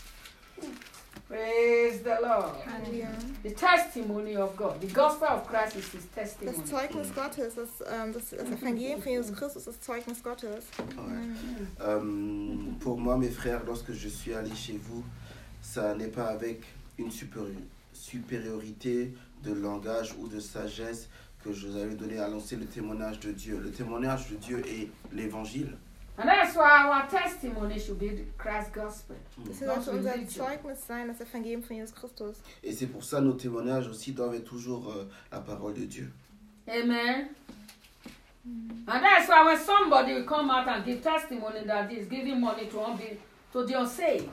Praise the Lord. Halleluja. The testimony of God. The gospel of Christ is his Das testimony. Zeugnis Gottes, das, ähm, das, das Evangelium von Jesus Christus ist das Zeugnis Gottes. Ouais. Euh, pour moi, mes frères, lorsque je suis allé chez vous, ça n'est pas avec une supéri- supériorité de langage ou de sagesse que je vous avais donné à annoncer le témoignage de Dieu. Le témoignage de Dieu est l'évangile. And that's why our testimony should be Christ's gospel. Das Not sollte unser religion. Zeugnis sein, das Evangelium von Jesus Christus. Et c'est pour ça nos témoignages aussi doivent être toujours euh, la parole de Dieu. Amen. And that's why when somebody will come out and give testimony that is giving money to, unbe- to the unsaved.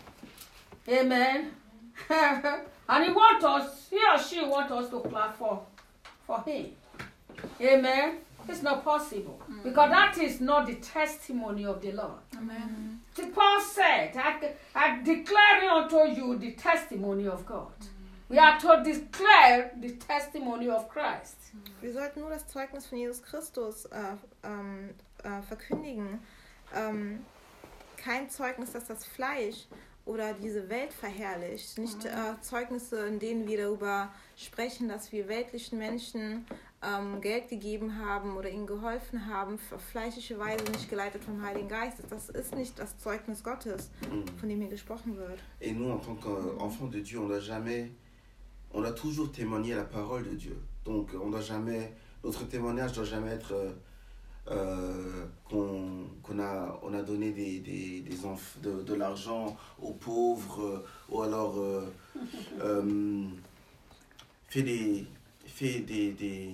Amen. And he wants us, he or she wants us to clap for, for him. Amen. It's not possible. Because that is not the testimony of the Lord. Amen. See, Paul said, I, I declare unto you the testimony of God. We are to declare the testimony of Christ. Wir sollten nur das Zeugnis von Jesus Christus äh, ähm, äh, verkündigen. Ähm, kein Zeugnis, das das Fleisch oder diese Welt verherrlicht. Nicht äh, Zeugnisse, in denen wir darüber sprechen, dass wir weltlichen Menschen ähm, Geld gegeben haben oder ihnen geholfen haben, auf fleischliche Weise, nicht geleitet vom Heiligen Geist. Das ist nicht das Zeugnis Gottes, von dem hier gesprochen wird. Et nous, en tant qu'enfants de Dieu, on doit jamais, on doit toujours témoigner la parole de Dieu. Donc, on doit jamais, notre témoignage doit jamais être euh, euh, qu'on qu'on a, on a donné des, des, des enf- de, de l'argent aux pauvres euh, ou alors euh, euh, fait des, fait des, des,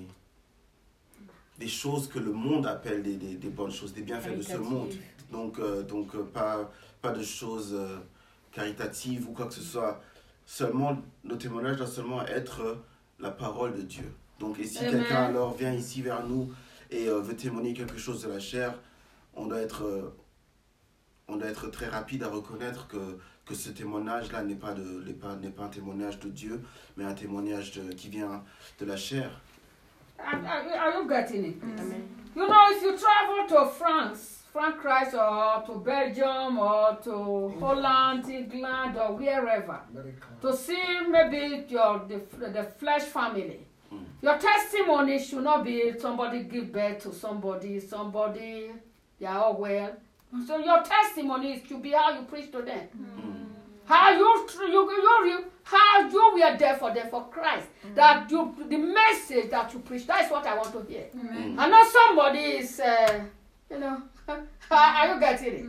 des choses que le monde appelle des, des, des bonnes choses, des bienfaits de ce monde. Donc, euh, donc euh, pas, pas de choses euh, caritatives ou quoi que ce soit. Seulement, nos témoignages doivent seulement être euh, la parole de Dieu. Donc, et si Amen. quelqu'un alors vient ici vers nous et euh, veut témoigner quelque chose de la chair, on doit être, euh, on doit être très rapide à reconnaître que, que ce témoignage-là n'est pas, de, n'est pas, n'est pas un témoignage de Dieu, mais un témoignage de- qui vient de la chair. Are, are, are you getting it? Amen. You know, if you travel to France, Frankreich, or to Belgium, or to Holland, England, or wherever, to see maybe your the, the flesh family, Mm. Your testimony should not be somebody give birth to somebody, somebody, they are all well. So your testimony should be how you preach to them. Mm. How you, you, you, you, how you were there for them, for Christ. Mm. That you, the message that you preach, that is what I want to hear. Mm. I know somebody is, uh, you know, are you getting it?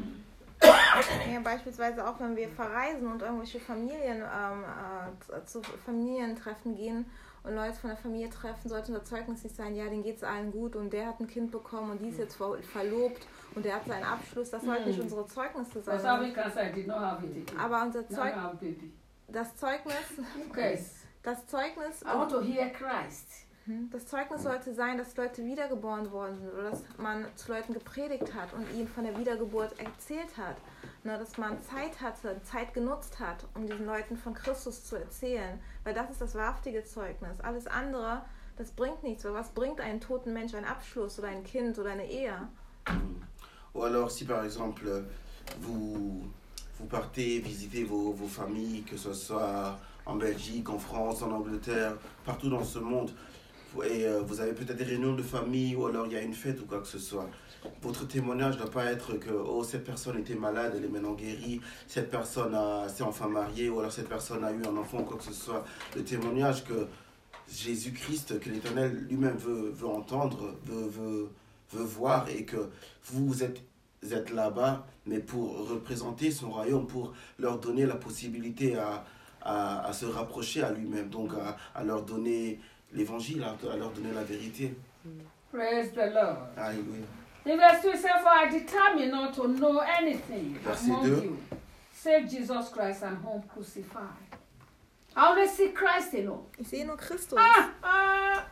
Ja, beispielsweise auch, wenn wir verreisen und irgendwelche Familien ähm, äh, zu Familientreffen gehen und Leute von der Familie treffen, sollte unser Zeugnis nicht sein, ja, denen geht es allen gut und der hat ein Kind bekommen und die ist jetzt ver verlobt und der hat seinen Abschluss. Das sollten nicht unsere Zeugnisse sein. Because Africans, I did not have it. Aber unser Zeug, Not have baby. das Zeugnis, Okay. das Zeugnis, I want to hear Christ. das Zeugnis sollte sein, dass Leute wiedergeboren worden sind oder dass man zu Leuten gepredigt hat und ihnen von der Wiedergeburt erzählt hat. Ne, dass man Zeit hatte, Zeit genutzt hat, um diesen Leuten von Christus zu erzählen. Weil das ist das wahrhaftige Zeugnis. Alles andere, das bringt nichts. Weil was bringt einen toten Mensch ein Abschluss oder ein Kind oder eine Ehe? Ou alors si par exemple vous, vous partez visiter vos, vos familles, que ce soit en Belgique, en France, en Angleterre, partout dans ce monde, et euh, vous avez peut-être des réunions de famille ou alors il y a une fête ou quoi que ce soit. Votre témoignage ne doit pas être que oh, cette personne était malade, elle est maintenant guérie, cette personne s'est enfin mariée ou alors cette personne a eu un enfant ou quoi que ce soit. Le témoignage que Jésus-Christ, que l'Éternel lui-même veut, veut entendre, veut, veut, veut voir et que vous, vous êtes, vous êtes là-bas, mais pour représenter son royaume, pour leur donner la possibilité à, à, à se rapprocher à lui-même, donc à, à leur donner l'évangile, à, à leur donner la vérité. Praise the Lord. Alléluia. In verse two, it says, for I determined not to know anything Verset among deux. you, save Jesus Christ and Him crucified. I only see Christ alone. Ich sehe nur Christus. Ah, ah,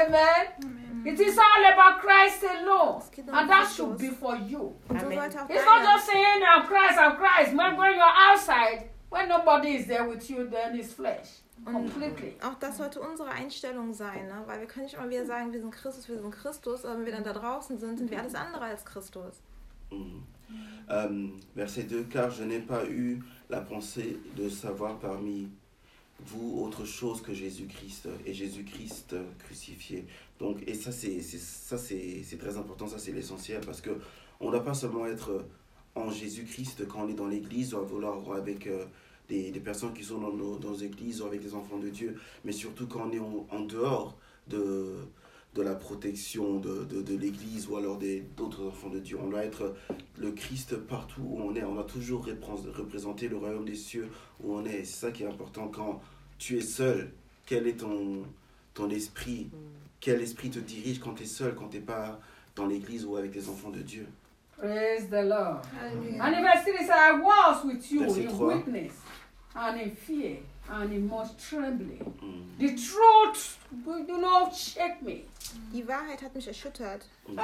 amen. It is all about Christ alone. Es geht nur And um that should Christus. be for you. Und so Amen. sollte auch It's not deine, just saying, I'm Christ, I'm Christ. When, when you're outside, when nobody is there with you, then it's flesh. Completely. auch das sollte unsere Einstellung sein, ne? Weil wir können nicht immer wieder sagen, wir sind Christus, wir sind Christus, aber wenn wir dann da draußen sind, sind wir alles andere als Christus. Mhm. Euh, verset deux, car je n'ai pas eu la pensée de savoir parmi vous autre chose que Jésus-Christ et Jésus-Christ crucifié. Donc, et ça c'est ça c'est c'est très important, ça c'est l'essentiel parce que on ne doit pas seulement être en Jésus-Christ quand on est dans l'église ou alors avec euh, des, des personnes qui sont dans nos, dans nos églises ou avec des enfants de Dieu, mais surtout quand on est en, en dehors de de la protection de, de, de l'église ou alors des, d'autres enfants de Dieu. On doit être le Christ partout où on est. On doit toujours représenter le royaume des cieux où on est. C'est ça qui est important quand tu es seul. Quel est ton, ton esprit? Quel esprit te dirige quand tu es seul, quand tu n'es pas dans l'église ou avec des enfants de Dieu? Praise the Lord. Halleluja. And in verse three, it says, I was with you Verset in trois. weakness and in fear and in much trembling. Mm. The truth, you know, shake me. Die Wahrheit hat mich erschüttert. Mm.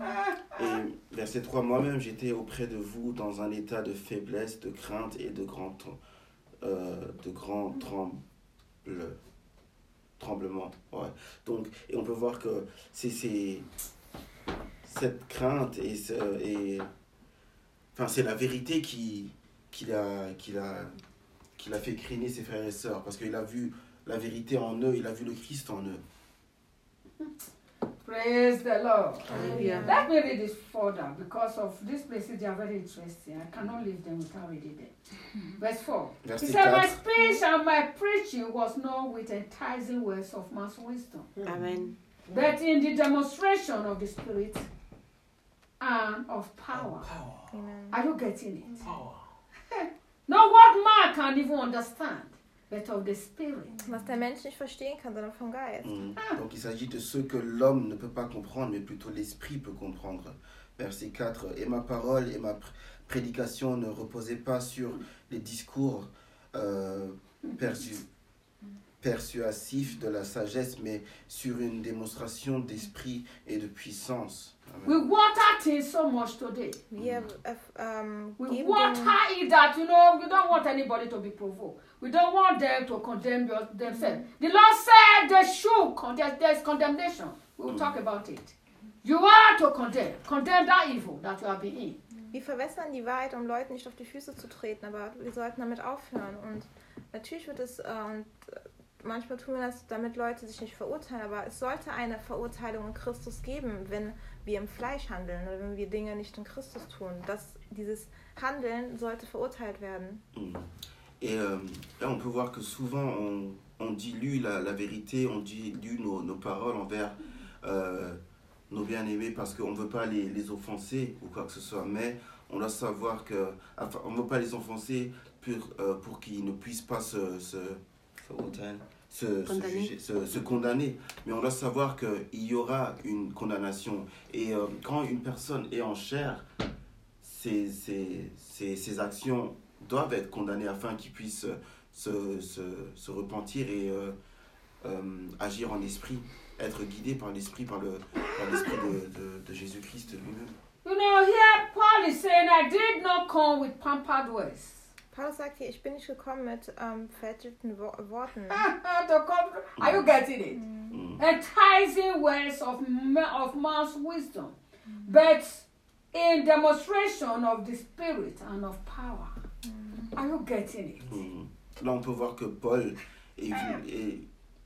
Et verset trois, moi-même j'étais auprès de vous dans un état de faiblesse, de crainte et de grand, euh, de grand tremble, tremblement. Ouais. Donc, et on peut voir que c'est, c'est cette crainte et, ce, et enfin, c'est la vérité qui, qui, l'a, qui, l'a, qui l'a fait craigner ses frères et sœurs parce qu'il a vu la vérité en eux, il a vu le Christ en eux. Praise the Lord. Hallelujah. Let me read this further because of these places, they are very interesting. I cannot leave them without reading them. Verse four. He Verset said, my quatre. speech and my preaching was not with enticing words of man's wisdom, Amen. but in the demonstration of the Spirit and of power. Amen. Are you getting it? Not what man can even understand, but of the Spirit. Was der Mensch nicht verstehen kann, sondern vom Geist. Mm. Donc il s'agit de ce que l'homme ne peut pas comprendre, mais plutôt l'esprit peut comprendre. Verset quatre. Et ma parole et ma pr- prédication ne reposaient pas sur les discours euh, persu- persuasifs de la sagesse, mais sur une démonstration d'esprit et de puissance. We Amen. water things so much today. Wir äh, ähm, We geben water dem, it that, you know, we don't want anybody to be provoked. We don't want them to condemn your, themselves. The Lord said they should condemn. There's condemnation. We will talk about it. You are to condemn. Condemn that evil that you have been in. wir verwässern die Wahrheit, um Leuten nicht auf die Füße zu treten, aber wir sollten damit aufhören. Und natürlich wird es, äh, und, äh, manchmal tun wir das, damit Leute sich nicht verurteilen, aber es sollte eine Verurteilung in Christus geben, wenn wir im Fleisch handeln oder wenn wir Dinge nicht in Christus tun. Das, dieses Handeln sollte verurteilt werden. Et euh, là, on peut voir que souvent, on, on dilue la, la vérité, on dilue nos, nos paroles envers euh, nos bien-aimés parce qu'on ne veut pas les, les offenser ou quoi que ce soit. Mais on doit savoir que, enfin, on ne veut pas les offenser pour, euh, pour qu'ils ne puissent pas se, se, se, se, juger, se, se condamner. Mais on doit savoir qu'il y aura une condamnation. Et euh, quand une personne est en chair, ses, ses, ses, ses actions doivent être condamnées afin qu'ils puissent se, se, se repentir et euh, euh, agir en esprit, être guidés par l'esprit, par, le, par l'esprit de, de, de Jésus-Christ lui-même. You know, here Paul is saying, I did not come with pampered words. Paulus sagt hier, ich bin nicht gekommen mit ähm, verhältnischten Wo- Worten. to come, are you getting it? Mm. Enticing words of, ma- of man's wisdom, but in demonstration of the Spirit and of power. Are you getting it? Mm. Là, on peut voir que Paul est venu, et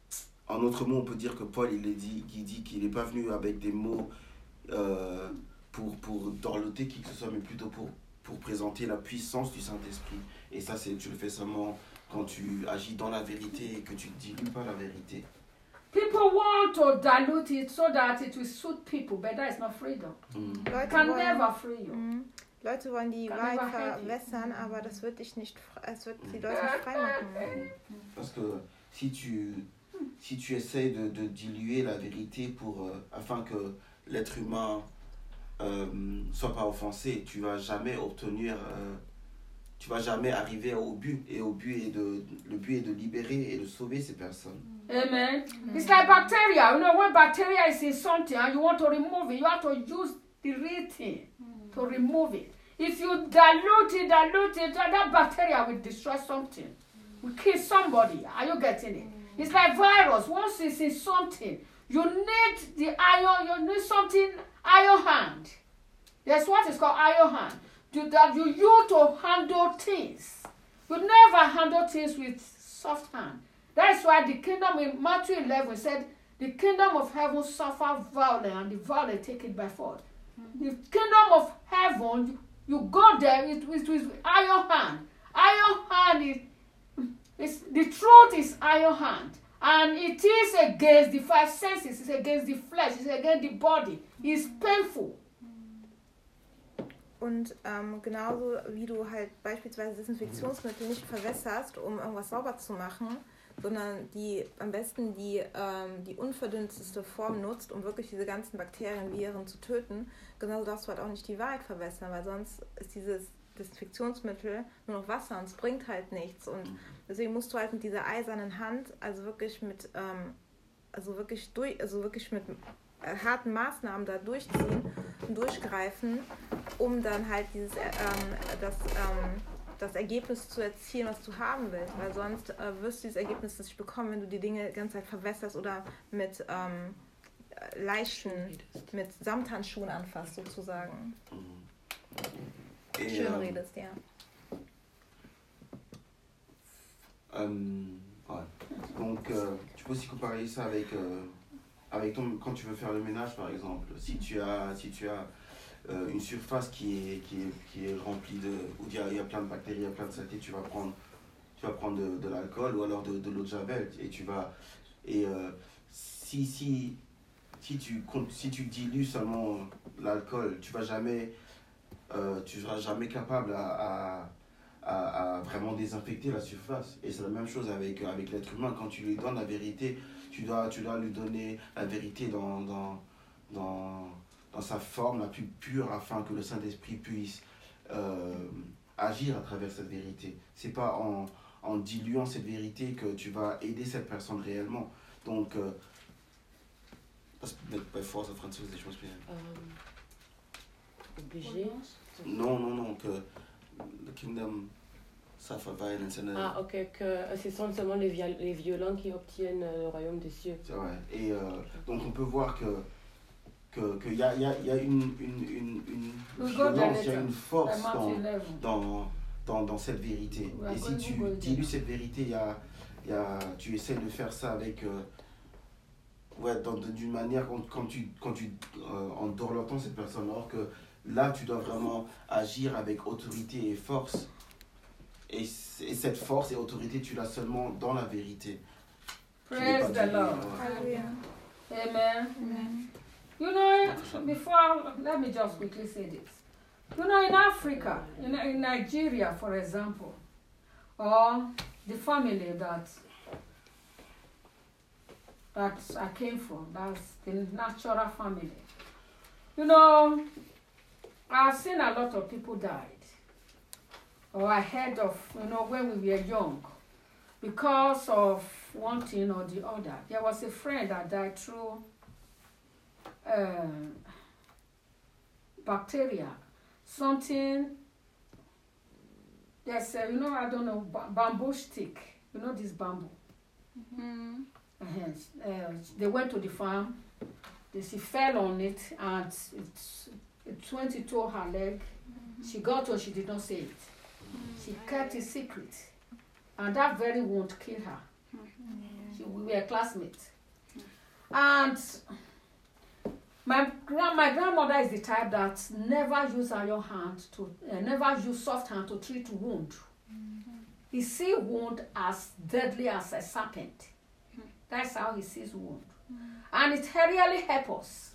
en autre mot, on peut dire que Paul, il, est dit, il dit qu'il n'est pas venu avec des mots euh, pour, pour dorloter qui que ce soit, mais plutôt pour, pour présenter la puissance du Saint-Esprit. Et ça, c'est, tu le fais seulement quand tu agis dans la vérité et que tu ne dilues pas la vérité. People want to dilute it so that it will suit people, but that is not freedom. Mm. Leute It can wollen, never free you. Mhm. Leute wollen die Kann Wahrheit never help you. verwässern, aber das wird dich nicht, fre- es wird die Leute nicht frei machen. Parce que si tu, si tu essaies de, de diluer la vérité pour, euh, afin que l'être humain ne euh, soit pas offensé, tu vas jamais obtenir, euh, tu vas jamais arriver au but. Et au but est de, le but est de libérer et de sauver ces personnes. Amen. It's like bacteria. You know, when bacteria is in something and you want to remove it, you have to use the real thing to remove it. If you dilute it, dilute it, that, that bacteria will destroy something, will kill somebody. Are you getting it? It's like virus. Once it's in something, you need the iron, you need something, iron hand. That's what is called iron hand. To, that you use to handle things. You never handle things with soft hand. That's why the kingdom in Matthew eleven said, the kingdom of heaven suffer violence and the violent take it by force. Mm-hmm. The kingdom of heaven, you, you go there, it is with iron hand. Iron hand is, is, the truth is iron hand. And it is against the five senses, it's against the flesh, it's against the body. It's painful. Und ähm, genauso wie du halt beispielsweise Desinfektionsmittel nicht verwässerst, um irgendwas sauber zu machen, sondern die am besten die, ähm, die unverdünnteste Form nutzt, um wirklich diese ganzen Bakterien, Viren zu töten, genauso darfst du halt auch nicht die Wahrheit verwässern, weil sonst ist dieses Desinfektionsmittel nur noch Wasser und es bringt halt nichts. Und deswegen musst du halt mit dieser eisernen Hand, also wirklich mit, ähm, also wirklich durch, also wirklich mit äh, harten Maßnahmen da durchziehen und durchgreifen, um dann halt dieses, äh, ähm, das, ähm, das Ergebnis zu erzielen, was du haben willst, weil sonst äh, wirst du dieses Ergebnis nicht bekommen, wenn du die Dinge die ganze Zeit verwässerst oder mit ähm, leichten, mit Samthandschuhen anfasst sozusagen. Et, Schön euh, redest, ja. Euh, ouais. Donc, euh, tu peux aussi comparer ça avec, euh, avec ton, quand tu veux faire le ménage, par exemple. Si tu as, si tu as euh, une surface qui est, qui est, qui est remplie de, où il y, a, il y a plein de bactéries, il y a plein de saletés, tu vas prendre, tu vas prendre de, de l'alcool ou alors de, de l'eau de javel et tu vas, et euh, si, si, si, tu, si tu dilues seulement l'alcool, tu vas jamais, euh, tu seras jamais capable à, à À, à vraiment désinfecter la surface. Et c'est la même chose avec, avec l'être humain. Quand tu lui donnes la vérité, tu dois, tu dois lui donner la vérité dans, dans, dans, dans sa forme la plus pure afin que le Saint-Esprit puisse euh, agir à travers cette vérité. C'est pas en, en diluant cette vérité que tu vas aider cette personne réellement. Donc, euh, das wird bei Force Französisch, was wir Ähm, obligé. Non, non, non, que le kingdom suffer violence and Ah, ok, que euh, ce sont seulement les, viol- les violents qui obtiennent euh, le royaume des cieux. c'est vrai. Et euh, donc on peut voir que que qu'il y a, y a, y a une, une, une, une We go there violence, il y a later. une force By dans, Matthew eleven. dans, dans, dans cette vérité. We are Et si going tu to go there. dilues cette vérité, il y a, y a, tu essaies de faire ça avec, euh, ouais, dans- d'une manière quand, quand tu, quand tu euh, en dorlotant cette personne, alors que là, tu dois vraiment agir avec autorité et force. Et, c- et cette force et autorité, tu l'as seulement dans la vérité. Tu n'es Praise pas the du- Lord. ouais. Halleluja. Amen. Amen. You know, before, let me just quickly say this. You know, in Africa, in, in Nigeria, for example, or the family that that I came from, that's the natural family. You know, I've seen a lot of people died, or I heard of, you know, when we were young, because of one thing or the other. There was a friend that died through um, bacteria, something. There's, a, you know, I don't know, ba- bamboo stick. You know this bamboo. Mhm. Uh, uh, they went to the farm. They, she fell on it and it, it went into her leg. She got what she did not say it. She kept it secret, and that very wound killed her. She, we were classmates, and my grand my grandmother is the type that never use iron hand to uh, never use soft hand to treat wound. He see wound as deadly as a serpent. That's how he sees wound, and it really helps us.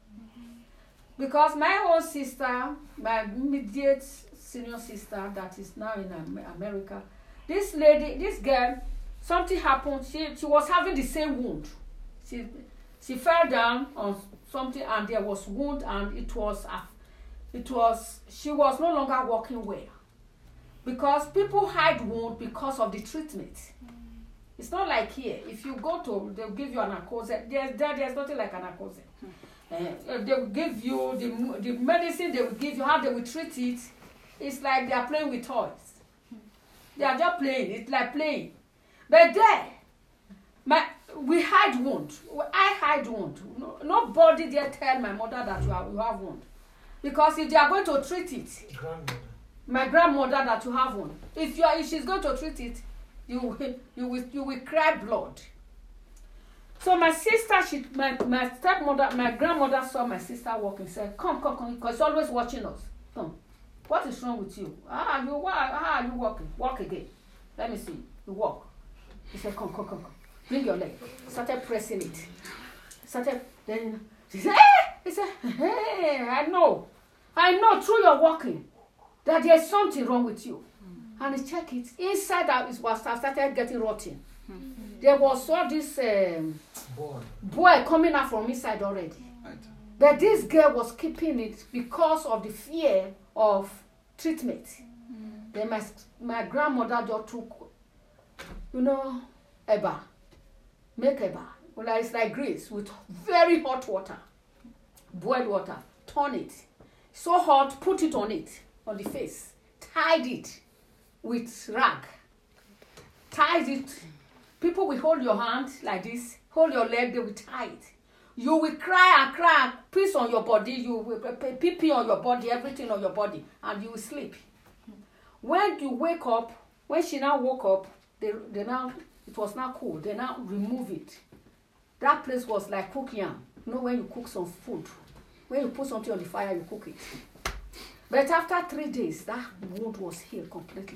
Because my own sister, my immediate senior sister that is now in Am- America, this lady, this girl, something happened. She she was having the same wound. She she fell down on something and there was wound and it was uh, it was she was no longer walking well. Because people hide wound because of the treatment. It's not like here. If you go to, they'll give you an narcosis. There's there, there's nothing like a narcosis. Uh, they will give you the, the medicine they will give you, how they will treat it. It's like they are playing with toys. They are just playing. It's like playing. But there, my we hide wound. I hide wound. No, nobody dare tell my mother that you have, you have wound. Because if they are going to treat it, Grandmother. my grandmother that you have wound, if you are, if she's going to treat it, you will, you will, you will cry blood. So my sister, she, my, my stepmother, my grandmother saw my sister walking, said, come, come, come, because she's always watching us. Come. What is wrong with you? Ah, you, why, how are you walking? Walk again. Let me see. You walk. He said, come, come, come, come. Bring your leg. Started pressing it. Started, then she said, hey! He said, hey, I know. I know through your walking that there's something wrong with you. And he checked it. Inside that it was started getting rotten. There was all this um, Boy. boy coming out from inside already. Right. But this girl was keeping it because of the fear of treatment. Then my my grandmother just took, you know, eba, make eba. Well, it's like grease with very hot water, boiled water. Turn it, so hot. Put it on it on the face. Tied it with rag. Tied it. People will hold your hand like this, hold your leg, they will tie it. You will cry and cry and piss on your body, you will pee pee on your body, everything on your body, and you will sleep. When you wake up, when she now woke up, they, they now, it was now cool, they now remove it. That place was like cook yam. You know when you cook some food, when you put something on the fire, you cook it. But after three days, that wound was healed completely.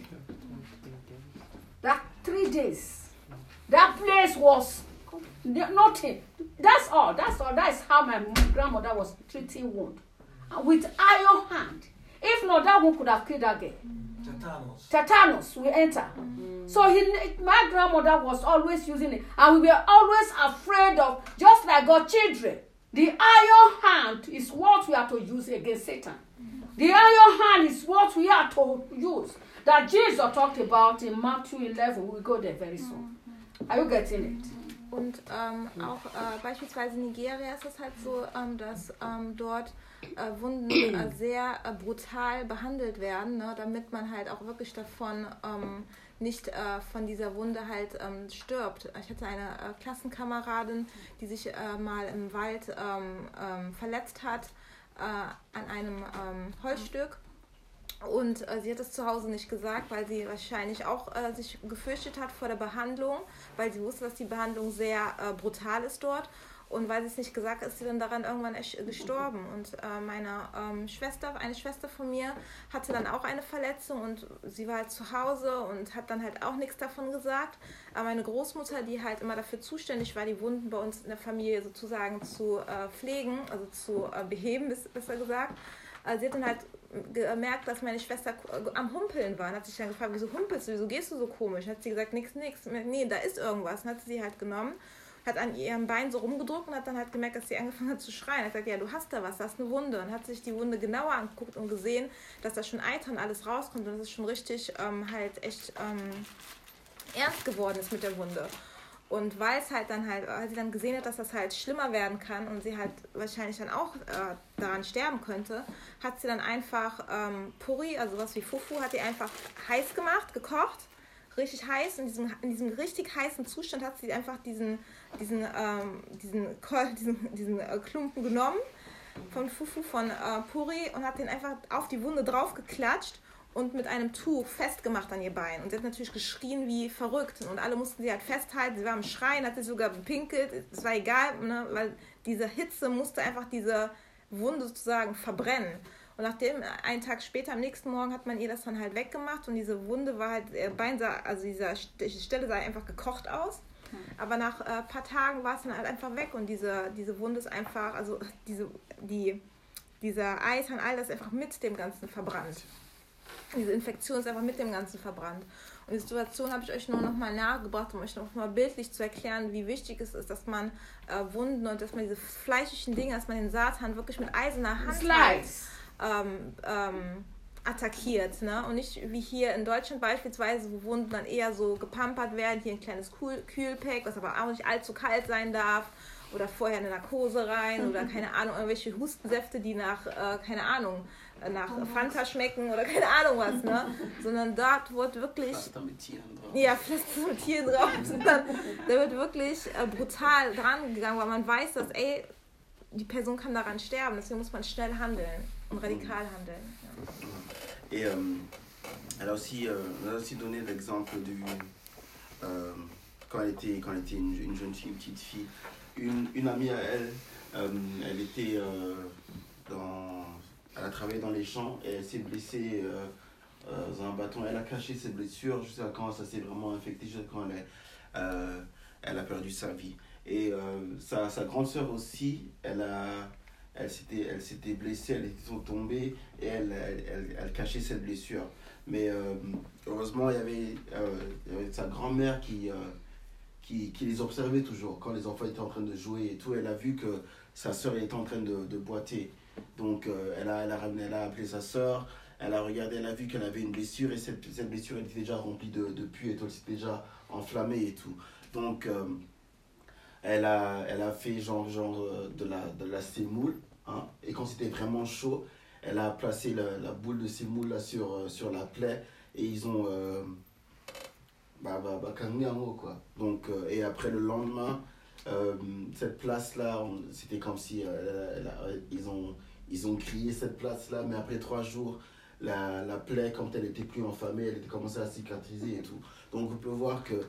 That three days. That place was nothing. That's all. That's all. That's how my grandmother was treating wound. And with iron hand. If not, that one could have killed that girl. Tetanus. Tetanus will enter. Mm. So he, my grandmother was always using it. And we were always afraid of, just like God's children. The iron hand is what we are to use against Satan. The iron hand is what we are to use. That Jesus talked about in Matthew eleven. We'll go there very soon. Are you getting it? Und ähm, auch äh, beispielsweise in Nigeria ist es halt so, ähm, dass ähm, dort äh, Wunden äh, sehr äh, brutal behandelt werden, ne, damit man halt auch wirklich davon ähm, nicht äh, von dieser Wunde halt ähm, stirbt. Ich hatte eine äh, Klassenkameradin, die sich äh, mal im Wald ähm, ähm, verletzt hat äh, an einem ähm, Holzstück. Und äh, sie hat es zu Hause nicht gesagt, weil sie wahrscheinlich auch äh, sich gefürchtet hat vor der Behandlung, weil sie wusste, dass die Behandlung sehr äh, brutal ist dort. Und weil sie es nicht gesagt hat, ist sie dann daran irgendwann echt gestorben. Und äh, meine ähm, Schwester, eine Schwester von mir, hatte dann auch eine Verletzung und sie war halt zu Hause und hat dann halt auch nichts davon gesagt. Aber meine Großmutter, die halt immer dafür zuständig war, die Wunden bei uns in der Familie sozusagen zu äh, pflegen, also zu äh, beheben, besser gesagt, äh, sie hat dann halt gemerkt, dass meine Schwester am Humpeln war. Und hat sich dann gefragt, wieso humpelst du, wieso gehst du so komisch? Hat sie gesagt, nix, nix. Nee, da ist irgendwas. Dann hat sie sie halt genommen, hat an ihrem Bein so rumgedrückt und hat dann halt gemerkt, dass sie angefangen hat zu schreien. Hat gesagt, ja, du hast da was, da ist eine Wunde. Und hat sich die Wunde genauer angeguckt und gesehen, dass da schon Eiter und alles rauskommt und dass es schon richtig ähm, halt echt ähm, ernst geworden ist mit der Wunde. Und weil es halt dann halt, als sie dann gesehen hat, dass das halt schlimmer werden kann und sie halt wahrscheinlich dann auch äh, daran sterben könnte, hat sie dann einfach ähm, Puri, also was wie Fufu, hat sie einfach heiß gemacht, gekocht, richtig heiß. In diesem, in diesem richtig heißen Zustand hat sie einfach diesen, diesen, ähm, diesen, diesen, diesen äh, Klumpen genommen von Fufu, von äh, Puri und hat den einfach auf die Wunde drauf geklatscht und mit einem Tuch festgemacht an ihr Bein. Und sie hat natürlich geschrien wie verrückt. Und alle mussten sie halt festhalten. Sie war am Schreien, hat sie sogar bepinkelt. Es war egal, ne? Weil diese Hitze musste einfach diese Wunde sozusagen verbrennen. Und nachdem, einen Tag später, am nächsten Morgen, hat man ihr das dann halt weggemacht. Und diese Wunde war halt, ihr Bein sah, also diese Stelle sah einfach gekocht aus. Aber nach ein äh, paar Tagen war es dann halt einfach weg. Und diese, diese Wunde ist einfach, also diese, die, dieser Eis und all das einfach mit dem Ganzen verbrannt. Diese Infektion ist einfach mit dem Ganzen verbrannt. Und die Situation habe ich euch nur noch mal nahegebracht, um euch noch mal bildlich zu erklären, wie wichtig es ist, dass man äh, Wunden und dass man diese fleischigen Dinge, dass man den Satan wirklich mit eiserner Hand halt, ähm, ähm, attackiert. Ne? Und nicht wie hier in Deutschland beispielsweise, wo Wunden dann eher so gepampert werden, hier ein kleines Kühl- Kühlpack, was aber auch nicht allzu kalt sein darf. Oder vorher eine Narkose rein oder keine Ahnung, irgendwelche Hustensäfte, die nach, äh, keine Ahnung, nach Fanta schmecken oder keine Ahnung was, ne? Sondern dort wird wirklich... Pflaster mit Tieren drauf. Ja, Pflaster mit Tieren drauf. Sondern da wird wirklich äh, brutal dran gegangen, weil man weiß, dass, ey, die Person kann daran sterben. Deswegen muss man schnell handeln und radikal handeln. Ja. Et euh, elle, a aussi, euh, elle a aussi donné l'exemple du... Euh, quand elle était, quand elle était une, une jeune fille, une petite fille, une, une amie à elle, euh, elle était euh, dans... Elle a travaillé dans les champs et elle s'est blessée euh, euh, dans un bâton. Elle a caché ses blessures jusqu'à quand ça s'est vraiment infecté, jusqu'à quand elle, est, euh, elle a perdu sa vie. Et euh, sa, sa grande sœur aussi, elle, a, elle, s'était, elle s'était blessée, elle était tombée et elle, elle, elle, elle cachait cette blessure. Mais euh, heureusement, il y, avait, euh, il y avait sa grand-mère qui, euh, qui, qui les observait toujours. Quand les enfants étaient en train de jouer et tout, elle a vu que sa sœur était en train de, de boiter. Donc euh, elle, a, elle, a ramené, elle a appelé sa sœur, elle a regardé, elle a vu qu'elle avait une blessure et cette, cette blessure elle était déjà remplie de, de pus et tout, elle s'était déjà enflammée et tout. Donc euh, elle, a, elle a fait genre, genre de la, de la sémoule, hein, et quand c'était vraiment chaud, elle a placé la, la boule de sémoule là sur, sur la plaie et ils ont euh, bah, bah, bah, calmé un mot quoi. Donc, euh, et après le lendemain, euh, cette place là, on, c'était comme si euh, elle, elle, ils ont Ils ont crié cette place-là, mais après trois jours, la, la plaie, quand elle était plus enflammée, elle était commencée à cicatriser et tout. Donc, on peut voir que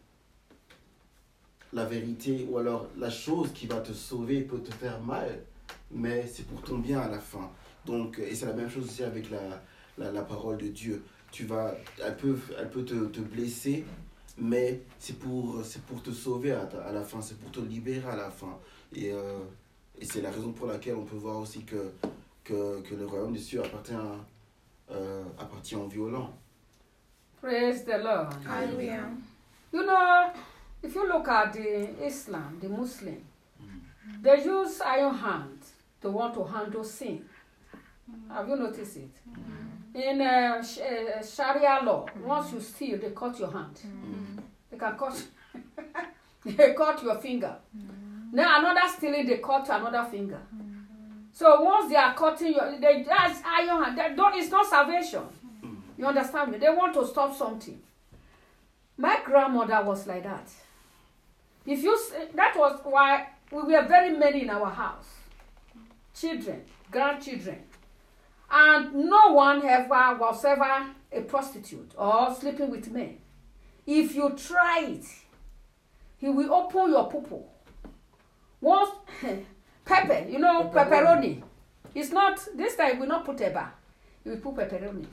la vérité, ou alors la chose qui va te sauver peut te faire mal, mais c'est pour ton bien à la fin. Donc, et c'est la même chose aussi avec la, la, la parole de Dieu. Tu vas, elle peut, elle peut te, te blesser, mais c'est pour, c'est pour te sauver à, à la fin, c'est pour te libérer à la fin. Et... Euh, Et c'est la raison pour laquelle on peut voir aussi que, que, que le royaume des cieux appartient, à, euh, appartient aux violents. Praise the Lord. Hallelujah. You know, if you look at the Islam, the Muslim, mm. they use iron hand to want to handle sin. Mm. Have you noticed it? Mm. In uh, sh- uh, Sharia law, mm. once you steal, they cut your hand. Mm. They can cut, they cut your finger. Mm. Now another stealing, they cut another finger. Mm-hmm. So once they are cutting your, they just iron hand. That don't, it's not salvation. Mm-hmm. You understand me? They want to stop something. My grandmother was like that. If you, that was why we were very many in our house. Children, grandchildren. And no one ever was ever a prostitute or sleeping with men. If you try it, he will open your poo. Once, pepper, you know, pepperoni. pepperoni. It's not, this time we not put eba. You will put pepperoni.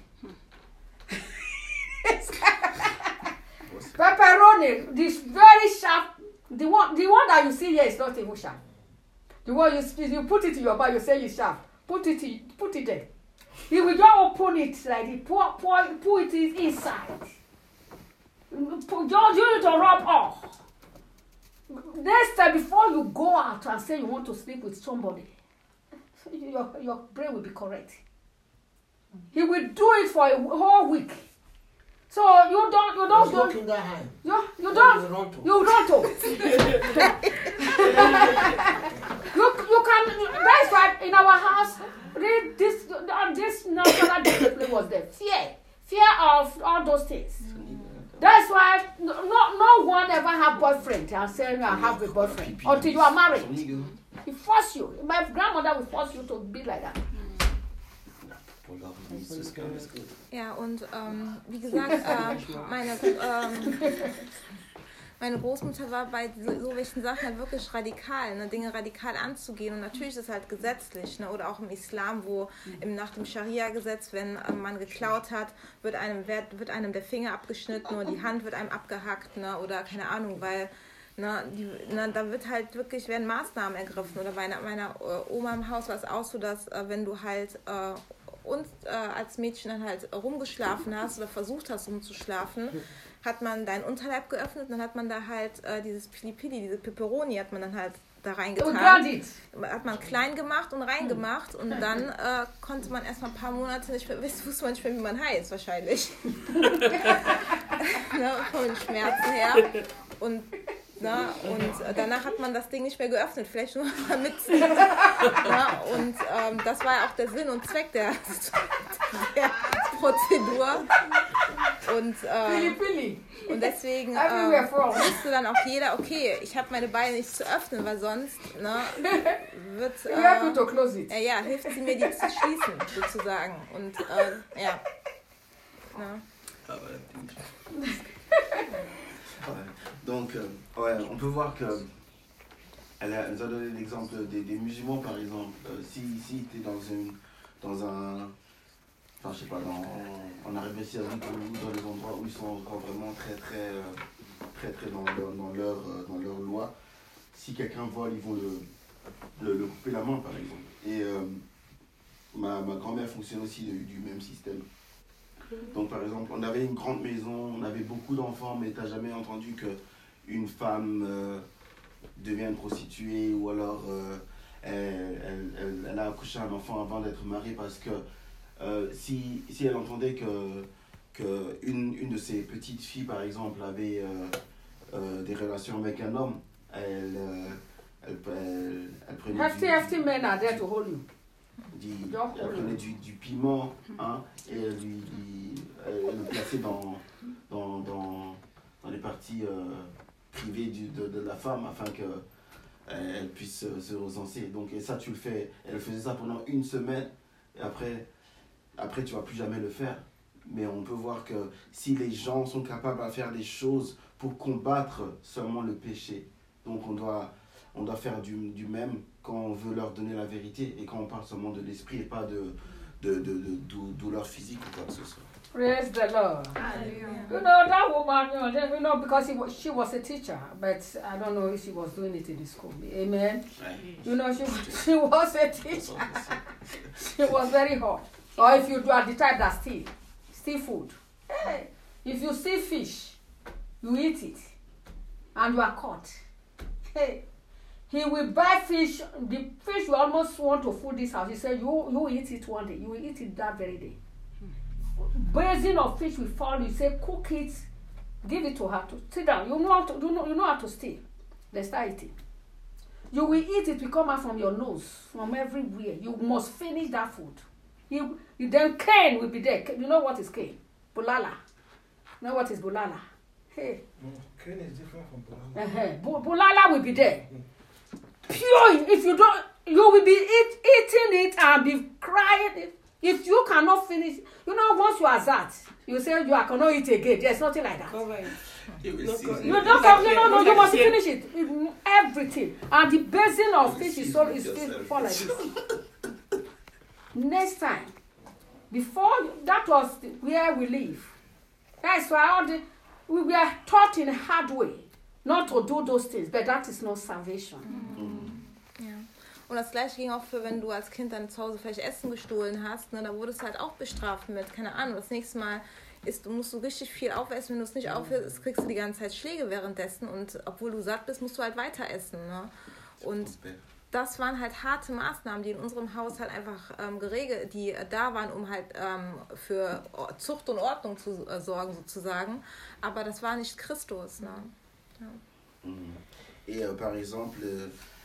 Pepperoni, this very sharp, the one, the one that you see here is not even sharp. The one you you put it in your mouth, you say it's sharp. Put it in, put it there. He will just open it like this, pour, pour, pour it inside. Just use it to rub off. Next time, before you go out and say you want to sleep with somebody, your, your brain will be correct. He will do it for a whole week. So you don't, you don't, don't you, you, you don't, you don't. you, you can, that's why in our house, this, this natural discipline was there. Fear, fear of all those things. That's why no, no one ever have boyfriend and say I have a boyfriend until you are married. He force you. My grandmother will force you to be like that. Ja, und ähm, wie gesagt, äh, meine, ähm, meine Großmutter war bei so, so welchen Sachen halt wirklich radikal, ne, Dinge radikal anzugehen. Und natürlich ist es halt gesetzlich, ne, oder auch im Islam, wo im, nach dem Scharia-Gesetz, wenn äh, man geklaut hat, wird einem, wird, wird einem der Finger abgeschnitten oder die Hand wird einem abgehackt, ne, oder keine Ahnung, weil na, die, na, da wird halt wirklich, werden Maßnahmen ergriffen. Oder bei meiner, meiner äh, Oma im Haus war es auch so, dass äh, wenn du halt äh, und äh, als Mädchen dann halt rumgeschlafen hast oder versucht hast rumzuschlafen, hat man deinen Unterleib geöffnet und dann hat man da halt äh, dieses Pili-Pili, diese Pepperoni hat man dann halt da reingetan. Hat man klein gemacht und reingemacht und dann äh, konnte man erstmal ein paar Monate nicht mehr, wusste man nicht mehr, wie man heißt wahrscheinlich. Ne, von den Schmerzen her. Und Na, und danach hat man das Ding nicht mehr geöffnet, vielleicht nur mal mit. Na, und ähm, das war ja auch der Sinn und Zweck der, der Prozedur. Und, ähm, und deswegen ähm, wusste dann auch jeder, okay, ich habe meine Beine nicht zu öffnen, weil sonst ne, wird, äh, äh, ja, hilft sie mir, die zu schließen, sozusagen. Und äh, ja. Na. Donc, euh, ouais, on peut voir que elle a, elle nous a donné l'exemple des, des musulmans, par exemple. Euh, si si tu es dans, une, dans un, enfin je sais pas, dans, en Arabie Saoudite ou dans les endroits où ils sont encore vraiment très très euh, très très dans leur dans leur dans leur loi, si quelqu'un vole, ils vont le, le, le couper la main, par exemple. Et euh, ma, ma grand-mère fonctionne aussi du, du même système. Donc par exemple, on avait une grande maison, on avait beaucoup d'enfants, mais tu n'as jamais entendu qu'une femme euh, devienne prostituée ou alors euh, elle, elle, elle, elle a accouché un enfant avant d'être mariée parce que euh, si, si elle entendait que, que une, une de ses petites filles, par exemple, avait euh, euh, des relations avec un homme, elle, euh, elle, elle, elle prenait hefty, du... Hefty men are there to hold you. Du, elle prenait du, du piment hein, et elle, lui, elle, elle le plaçait dans, dans, dans, dans les parties euh, privées du, de, de la femme afin qu'elle elle puisse se recenser. Donc, et ça, tu le fais. Elle faisait ça pendant une semaine et après, après tu ne vas plus jamais le faire. Mais on peut voir que si les gens sont capables de faire des choses pour combattre seulement le péché, donc on doit, on doit faire du, du même quand on veut leur donner la vérité et quand on parle seulement de l'esprit et pas de, de, de, de, de douleur physique ou quoi que ce soit. Praise the Lord. Hallelujah. You know, that woman, you know, you know because he was, she was a teacher, but I don't know if she was doing it in the school. Amen. Right. You know, she, she was a teacher. She was very hot. Or if you do at the type that steal, steal food. Hey, if you steal fish, you eat it, and you are caught. Hey. He will buy fish, the fish will almost want to food this house. He said, you, you will eat it one day. You will eat it that very day. Hmm. Basin of fish will fall. You say, cook it, give it to her to sit down. You know how to, you know, you know how to steal. They start eating. You will eat it, will come out from your nose, from everywhere. You must finish that food. You, you then cane will be there. You know what is cane? Bulala. You know what is bulala? Hey. No, cane is different from bulala. Uh-huh. Bulala will be there. Pure, if you don't, you will be eat, eating it and be crying. If you cannot finish, you know, once you are that, you say you are cannot eat again. There's nothing like that. Correct. They will No, seize no, it. You no. don't like come, you here, know, no, look you like must here. finish it. Mm, Everything. And the basin of fish is so is Yourself. fall like this. Next time, before that was the, where we live. That's why all the we were taught in a hard way not to do those things, but that is not salvation. Ja. Und das gleiche ging auch für, wenn du als Kind dann zu Hause vielleicht Essen gestohlen hast, ne, da wurdest du halt auch bestraft mit, keine Ahnung, das nächste Mal ist, du musst du richtig viel aufessen, wenn du es nicht aufisst, kriegst du die ganze Zeit Schläge währenddessen und obwohl du satt bist, musst du halt weiter essen. Ne? Und das waren halt harte Maßnahmen, die in unserem Haus halt einfach ähm, geregelt, die äh, da waren, um halt ähm, für Zucht und Ordnung zu äh, sorgen sozusagen, aber das war nicht Christus. Ne? Ja. Et euh, par exemple, euh,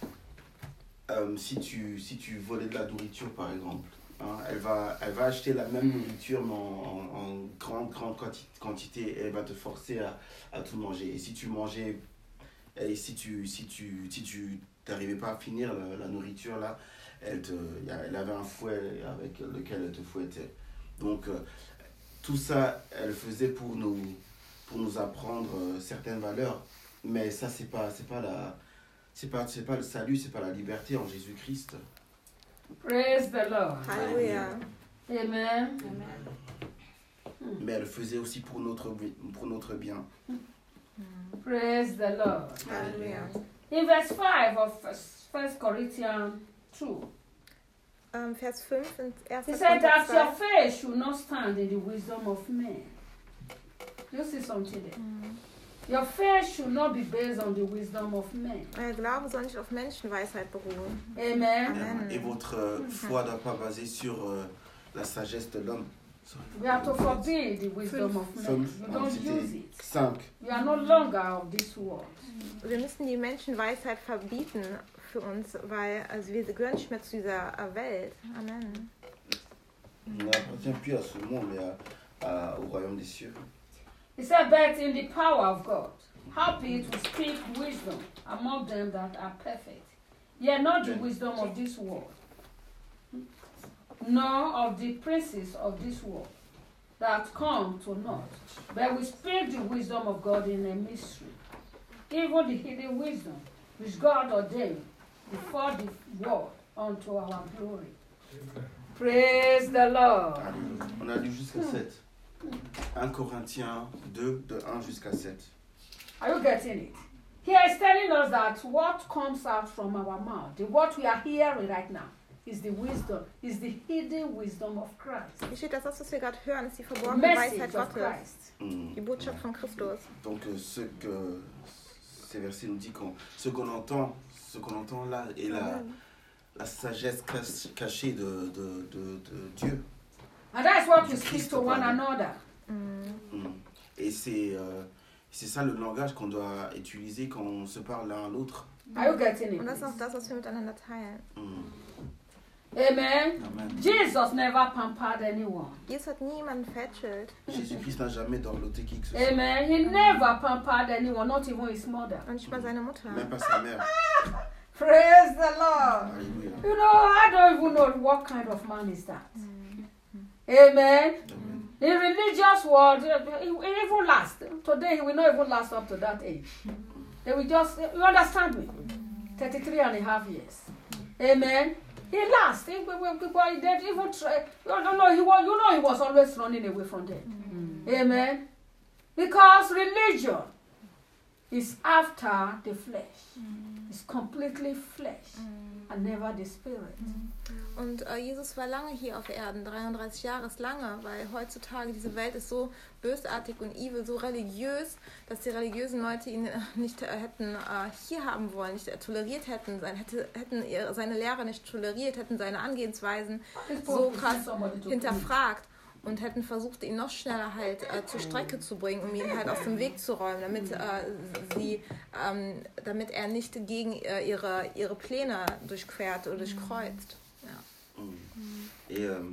euh, si, tu, si tu volais de la nourriture, par exemple, hein, elle, va, elle va acheter la même nourriture, mais en, en, en grande, grande quanti- quantité, et elle va te forcer à, à tout manger. Et si tu mangeais, et si tu si tu, si tu n'arrivais pas à finir la, la nourriture, là, elle, te, elle avait un fouet avec lequel elle te fouettait. Donc, euh, tout ça, elle faisait pour nous, pour nous apprendre euh, certaines valeurs. Mais ça, c'est pas, c'est pas la, c'est pas, c'est pas le salut, c'est pas la liberté en Jésus-Christ. Praise the Lord. Halleluja. Amen. Mais elle le faisait aussi pour notre, bi- pour notre bien. Praise the Lord. Halleluja. In verse five of First Corinthians two, Ähm, Vers fünf in he erster said that your Korinther faith should not stand in the wisdom of men. You see something there? Your faith should not be based on the wisdom of men. zwei. Euer Glaube soll nicht auf Menschenweisheit beruhen. Amen. Amen. Et votre euh, foi ne doit pas baser sur euh, la sagesse de l'homme. We have to forbid the wisdom of men. Fünf, You hein, don't use c'était it. cinq. You are no longer of this world. Wir müssen die Menschenweisheit verbieten für uns, weil also wir gehören nicht mehr zu dieser äh, Welt. Amen. On n'appartient plus à ce monde, mais à, à- au royaume des cieux. He said, but in the power of God, happy to speak wisdom among them that are perfect. Yet not the wisdom of this world, nor of the princes of this world that come to naught. But we speak the wisdom of God in a mystery, even the hidden wisdom which God ordained before the world unto our glory. Praise the Lord. Alléluia. On a lu jusqu'à sept. un Corinthiens deux, de un jusqu'à sept. Are you getting it? Here is telling us that what comes out from our mouth, the what we are hearing right now, is the wisdom, is the hidden wisdom of Christ. Hier steht, dass das, was wir gerade hören, ist die verborgene Message Weisheit of Gottes. Christ. Mm. Die Botschaft von Christus. Donc euh, ce que ces versets nous disent, qu'on, ce qu'on entend, ce qu'on entend là est la, la sagesse cas- cachée de, de, de, de Dieu. And that's what we speak to one another. Mm. Et c'est, euh, c'est ça le langage qu'on doit utiliser quand on se parle l'un à l'autre. Are you getting Und das ist it? auch das, was wir miteinander teilen. Mm. Amen. Amen. Jesus never pampered anyone. Jesus hat niemanden fetschelt. Jésus-Christ n'a jamais dorloté qui que ce soit, Amen. He never pampered anyone, not even his mother. Und nicht mal seine Mutter. même pas sa mère. Praise the Lord. Alléluia. You know, I don't even know what kind of man is that. Amen. Amen. In religious world, he will even last. Today, he will not even last up to that age. They will just, you understand me? thirty-three and a half years. Amen. He lasts. He, he, he, he didn't even try. You don't know, he was, you know, he was always running away from them. Amen. Because religion is after the flesh. It's completely flesh and never the spirit. Und äh, Jesus war lange hier auf Erden, dreiunddreißig Jahre ist lange, weil heutzutage diese Welt ist so bösartig und evil, so religiös, dass die religiösen Leute ihn äh, nicht äh, hätten äh, hier haben wollen, nicht äh, toleriert hätten, sein, hätte, hätten ihre, seine Lehre nicht toleriert, hätten seine Angehensweisen so krass hinterfragt und hätten versucht, ihn noch schneller halt äh, zur Strecke zu bringen, um ihn halt aus dem Weg zu räumen, damit äh, sie, ähm, damit er nicht gegen äh, ihre, ihre Pläne durchquert oder durchkreuzt. Mm. Et euh,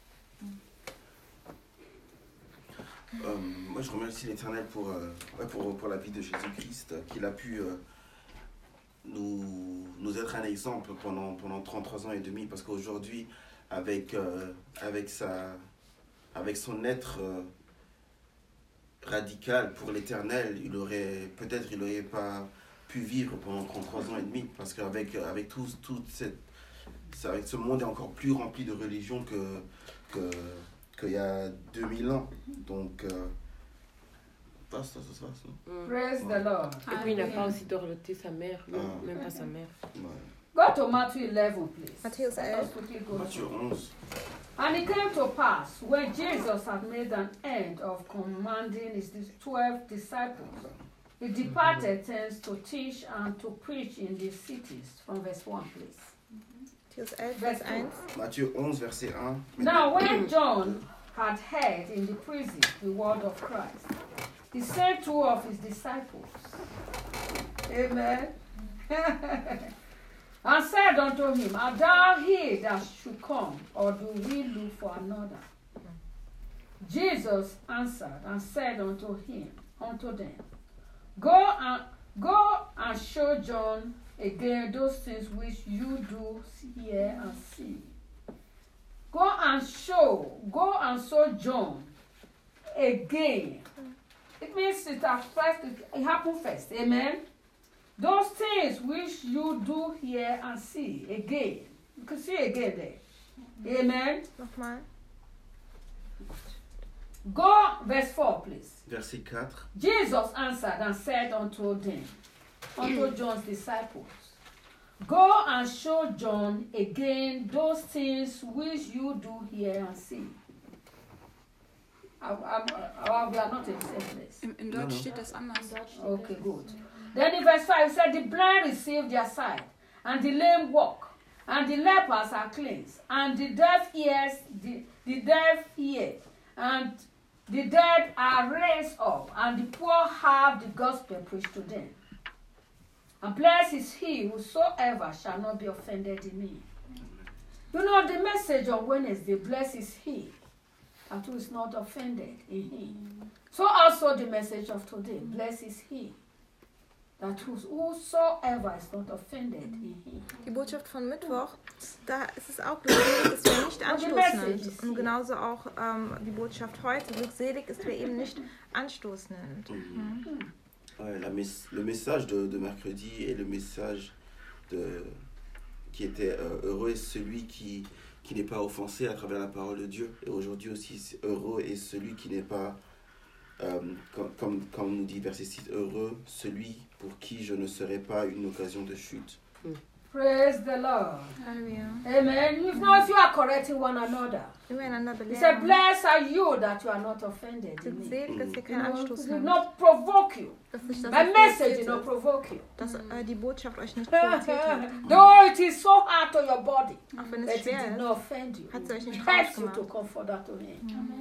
euh, moi je remercie l'Éternel pour, euh, ouais, pour, pour la vie de Jésus-Christ, qu'il a pu euh, nous, nous être un exemple pendant, pendant trente-trois ans et demi, parce qu'aujourd'hui, avec, euh, avec, sa, avec son être euh, radical pour l'éternel, il aurait peut-être il n'aurait pas pu vivre pendant trente-trois ans et demi, parce qu'avec avec tout, toute cette, avec ce monde est encore plus rempli de religion que que qu'il y a deux mille ans. Donc, euh, ça, ça, ça, ça, ça. Praise Ouais. the Lord. Et puis il n'a pas aussi dorloté sa mère, même, Ah. même pas sa mère. Ouais. Go to Matthew eleven, please. Matthäus Let elf. us quickly go Matthieu to- onze. And it came to pass, when Jesus had made an end of commanding his twelve disciples, he departed thence to teach and to preach in the cities. From verse one, please. Matthäus elf, Vers eins. Matthieu onze, verset un. Now, when John had heard in the prison the word of Christ, he sent two of his disciples. Amen. And said unto him, Art thou he that should come, or do we look for another? Jesus answered and said unto him, unto them, Go and go and show John again those things which you do hear and see. Go and show, go and show John again. It means it has first, it happened first. Amen. Those things which you do hear and see again. You can see again there. Amen. Nochmal. Go, verse four, please. Verset quatre. Jesus answered and said unto them, unto John's disciples, Go and show John again those things which you do hear and see. I, I, I, we are not in the same place. Im, in No, Deutsch no. steht das anders. Okay, good. Then in verse five, it said, The blind receive their sight, and the lame walk, and the lepers are cleansed, and the deaf ears, the, the deaf hear, and the dead are raised up, and the poor have the gospel preached to them. And blessed is he whosoever shall not be offended in me. You know, the message on Wednesday, blessed is he that who is not offended in him. So also the message of today, blessed is he that whos- whosoever is not offended in him. Die Botschaft von Mittwoch, da ist es auch glückselig, ist, wer nicht Anstoß nimmt. Und genauso auch ähm, die Botschaft heute, glückselig ist, wer eben nicht Anstoß nimmt. Mhm. Ouais, la mes- le message de, de mercredi et le message de, qui était euh, heureux est celui qui, qui n'est pas offensé à travers la parole de Dieu. Et aujourd'hui aussi, c'est heureux est celui qui n'est pas, euh, comme, comme, comme nous dit verset six, heureux celui pour qui je ne serai pas une occasion de chute. Praise the Lord. Halleluja. Amen. You know, if you are correcting one another, Übereinander he said, belehren. Blessed are you that you are not offended in me. Glückselig, dass ihr You keinen know, Anstoß it will nimmt. not provoke you. Dass sich das My nicht message did provoziert not ist. provoke you. Dass äh, die Botschaft euch nicht provoziert hat. Though it is so hard to your body, Auch wenn but es it schwer did ist. not offend you. Hat sie euch nicht It helps you rausgemacht. to comfort that to him.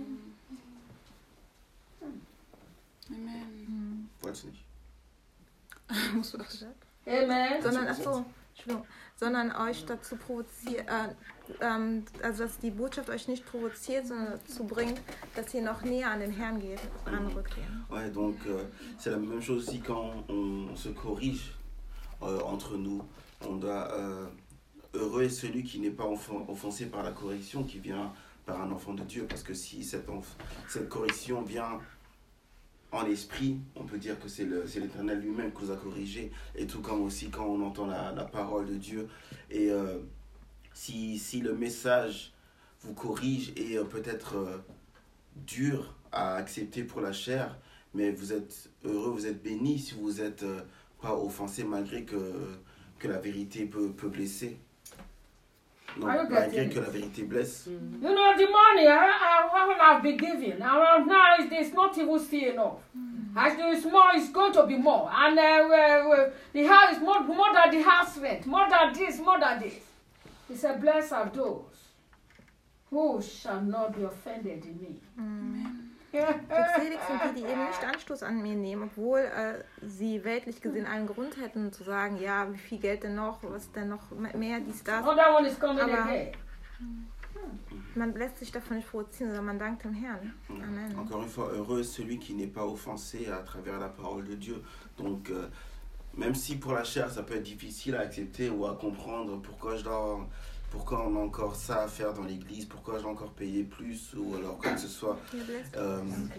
Amen. Wollt's nicht. Musst du das sagen? Amen. Sondern, ach so, Entschuldigung, sondern euch dazu provoziert, äh, ähm, also dass die Botschaft euch nicht provoziert, sondern dazu bringt, dass ihr noch näher an den Herrn geht, ranrückt. Ouais, donc euh, c'est la même chose aussi quand on, on se corrige euh, entre nous. On doit, euh, heureux est celui qui n'est pas offen- offensé par la correction qui vient par un enfant de Dieu. Parce que si cette, enf- cette correction vient en esprit, on peut dire que c'est le- c'est l'Éternel lui-même qui nous a corrigés. Et tout comme aussi quand on entend la, la parole de Dieu. Et euh, si, si le message vous corrige et euh, peut-être euh, dur à accepter pour la chair, mais vous êtes heureux, vous êtes béni si vous n'êtes euh, pas offensé malgré que, que la vérité peut, peut blesser. Non, Are you malgré getting que it? la vérité blesse. You know, the money I, I, I have been given, around now is there's not even still enough. As there is more, it's going to be more. And uh, uh, uh, the house is more, more than the house rent, more than this, more than this. He said, Blessed are those who shall not be offended in me. Glückselig sind die, die eben nicht Anstoß an mir nehmen, obwohl äh, sie weltlich gesehen allen Grund hätten zu sagen, ja, wie viel Geld denn noch, was denn noch mehr, dies, das. Another one is coming Aber- again. Man lässt sich davon nicht provozieren, sondern man dankt dem Herrn. Amen. Encore une fois, heureux est celui qui n'est pas offensé à travers la parole de Dieu. Donc, euh, même si pour la chair, ça peut être difficile à accepter ou à comprendre pourquoi je dois, pourquoi on a encore ça à faire dans l'église, pourquoi j'ai encore payé plus, ou alors quoi que ce soit. Euh,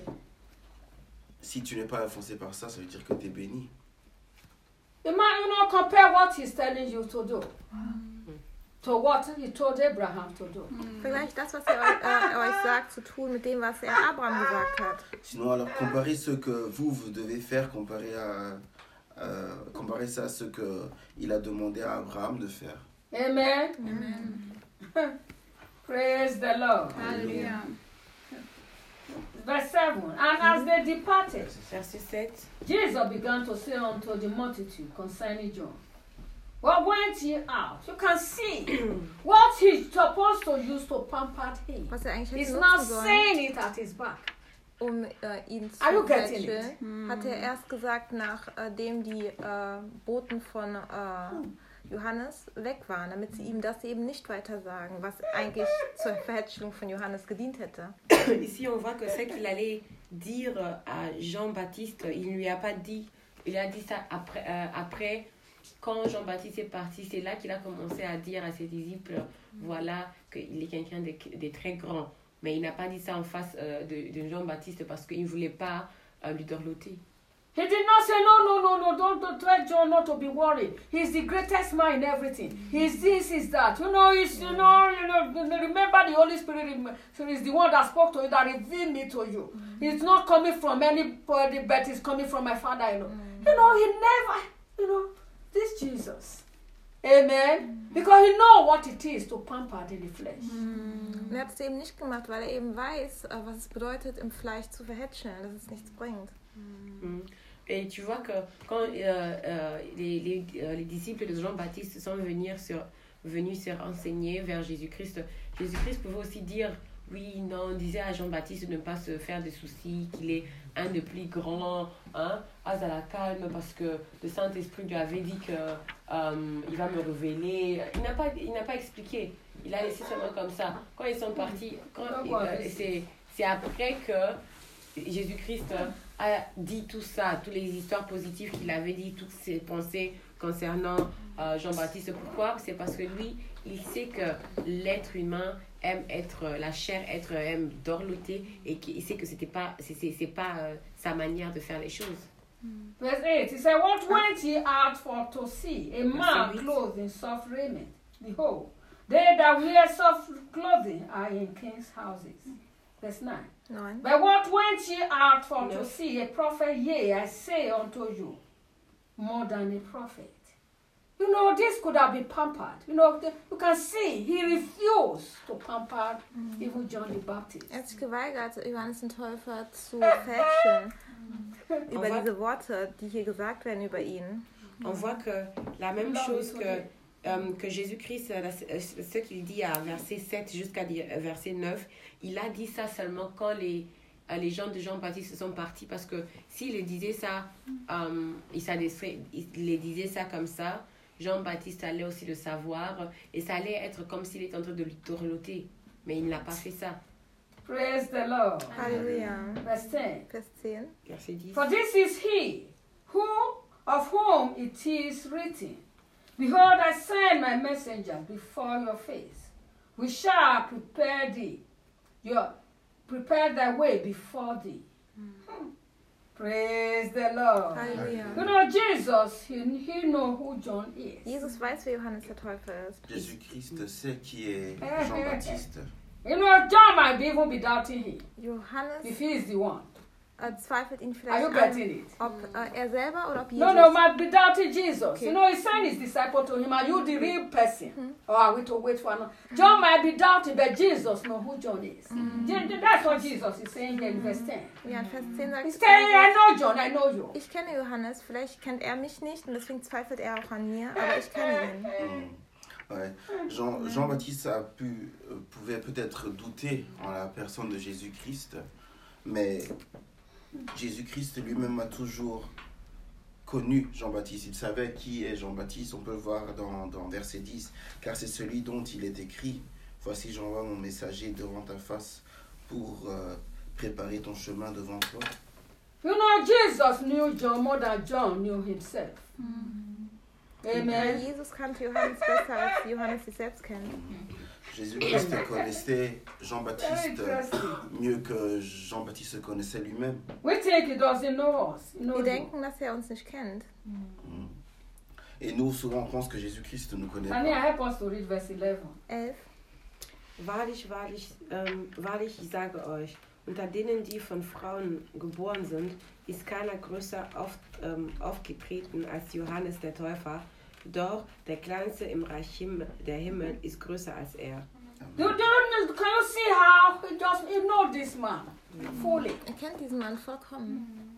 si tu n'es pas offensé par ça, ça veut dire que tu es béni. You might, you know, compare what he's telling you to do to what he told Abraham to do. Vergleicht das, was er euch, äh, euch sagt, zu tun mit dem, was er Abraham gesagt hat. Sinon, alors, comparez ce que vous, vous devez faire, comparez, à, euh, comparez ça à ce qu'il a demandé à Abraham de faire. Amen. Amen. Praise the Lord. Hallelujah. Verse seven. And as they departed, Verset sept. Jesus began to say unto the multitude concerning John, what went ye out? You can see what he's supposed to use to pamper him. Was er eigentlich He's hätte not nutzen sollen, saying it at his back. um äh, ihn zu Are you getting it? fälscheln, hat er erst gesagt, nachdem die äh, Boten von äh, Johannes weg waren, damit sie ihm das eben nicht weiter sagen, was eigentlich zur Verhätschelung von Johannes gedient hätte. Ici, on voit que ce qu'il allait dire à Jean-Baptiste, il ne lui a pas dit. Il a dit ça après, euh, après quand Jean-Baptiste est parti. C'est là qu'il a commencé à dire à ses disciples, voilà, qu'il est quelqu'un de, de très grand. Mais il n'a pas dit ça en face euh, de, de Jean-Baptiste parce qu'il ne voulait pas euh, lui dorloter. He did not say, no, no, no, no, don't, don't tell John not to be worried. He's the greatest man in everything. He's this, he's that. You know, he's, you know, you know, remember the Holy Spirit is the one that spoke to you, that revealed me to you. It's not coming from anybody, but it's coming from my Father, you know. You know, he never, you know, this Jesus. Amen. Because he knows what it is to pamper in the flesh. Und er hat es eben nicht gemacht, weil er eben weiß, äh, was es bedeutet, im Fleisch zu verhätscheln, dass es nichts bringt. Mm. Et tu vois que quand euh, euh, les, les, euh, les disciples de Jean-Baptiste sont venus sur, venus se renseigner vers Jésus-Christ, Jésus-Christ pouvait aussi dire, oui, non, on disait à Jean-Baptiste de ne pas se faire de soucis, qu'il est un des plus grands, hein, à la calme, parce que le Saint-Esprit lui avait dit qu'il euh, va me révéler. Il n'a pas, il n'a pas expliqué, il a laissé seulement comme ça. Quand ils sont partis, quand, euh, c'est, c'est après que Jésus-Christ a dit tout ça, toutes les histoires positives qu'il avait dit, toutes ses pensées concernant euh, Jean-Baptiste. Pourquoi? C'est parce que lui, il sait que l'être humain aime être, la chair être, aime dorloter, et qu'il sait que c'était pas, c'est, c'est, c'est pas euh, sa manière de faire les choses. Verse eight, he said, what went ye out for to see? A man clothed in soft raiment. Behold, they that wear soft clothing are in king's houses. Verse nine. Neun. But what went ye out for No. to see? A prophet, yea, I say unto you, more than a prophet. You know, this could have been pampered. You know, the, you can see he refused to pamper even John the Baptist. Er hat sich geweigert, Johannes den Täufer zu verhätscheln über va- diese Worte, die hier gesagt werden über ihn. On voit que la même chose que, euh, que Jésus-Christ, euh, la- ce qu'il dit à verset sept jusqu'à di- euh, verset neuf, il a dit ça seulement quand les, euh, les gens de Jean-Baptiste sont partis, parce que s'il les disait ça, euh, il, s'adressait- il les disait ça comme ça, Jean-Baptiste allait aussi le savoir, et ça allait être comme s'il était en train de lui dorloter, mais il n'a pas fait ça. Praise the Lord. Halleluja. Verse ten. Vers zehn. Verset dix. For this is he who of whom it is written, behold, I send my messenger before your face, we shall prepare thee, your prepare thy way before thee. Hmm. Praise the Lord. Halleluja. You know, Jesus, he, he know who John is. Jesus weiß, wer Johannes der Täufer ist. Jésus-Christ sait qui est Jean-Baptiste. You know, John might be even be doubting him Johannes if he is the one. äh, zweifelt ihn Are you vielleicht getting an, it? ob äh, er selber oder ob Jesus. No, no, might be doubting Jesus. Okay. You know, he sent his disciple to him, are you the real person? Or are we to wait for another? John might be doubting, but Jesus know who John is. Je- That's what Jesus is saying here in verse ten. Ja, in Vers zehn sagt He's saying, I Jesus, know John, I know you. ich kenne Johannes, vielleicht kennt er mich nicht und deswegen zweifelt er auch an mir, aber ich kenne ihn. Mm. Ouais. Jean, Jean-Baptiste a pu, euh, pouvait peut-être douter en la personne de Jésus-Christ, mais Jésus-Christ lui-même a toujours connu Jean-Baptiste. Il savait qui est Jean-Baptiste, on peut le voir dans, dans verset dix, car c'est celui dont il est écrit, voici j'envoie mon messager devant ta face pour euh, préparer ton chemin devant toi. You know, Jesus knew John more than John knew himself. Weil Amen. Jesus kannte Johannes besser, als Johannes sich selbst kennt. Jésus-Christ connaissait Very Jean-Baptiste interesting. mieux que Jean-Baptiste se connaissait lui-même. We think he doesn't know us. He knows Wir you. denken, dass er uns nicht kennt. Et nous, souvent, on pense que Jésus-Christ ne nous connaît Can you pas. help us to read verse eleven? elf. Wahrlich, wahrlich, ähm, wahrlich, ich sage euch, unter denen, die von Frauen geboren sind, ist keiner größer auf, ähm, aufgetreten als Johannes der Täufer. Doch der Kleinste im Reich Himmel, der Himmel ist größer als er. Do, do, do, can you see how he just he know this man fully? Er kennt diesen Mann vollkommen.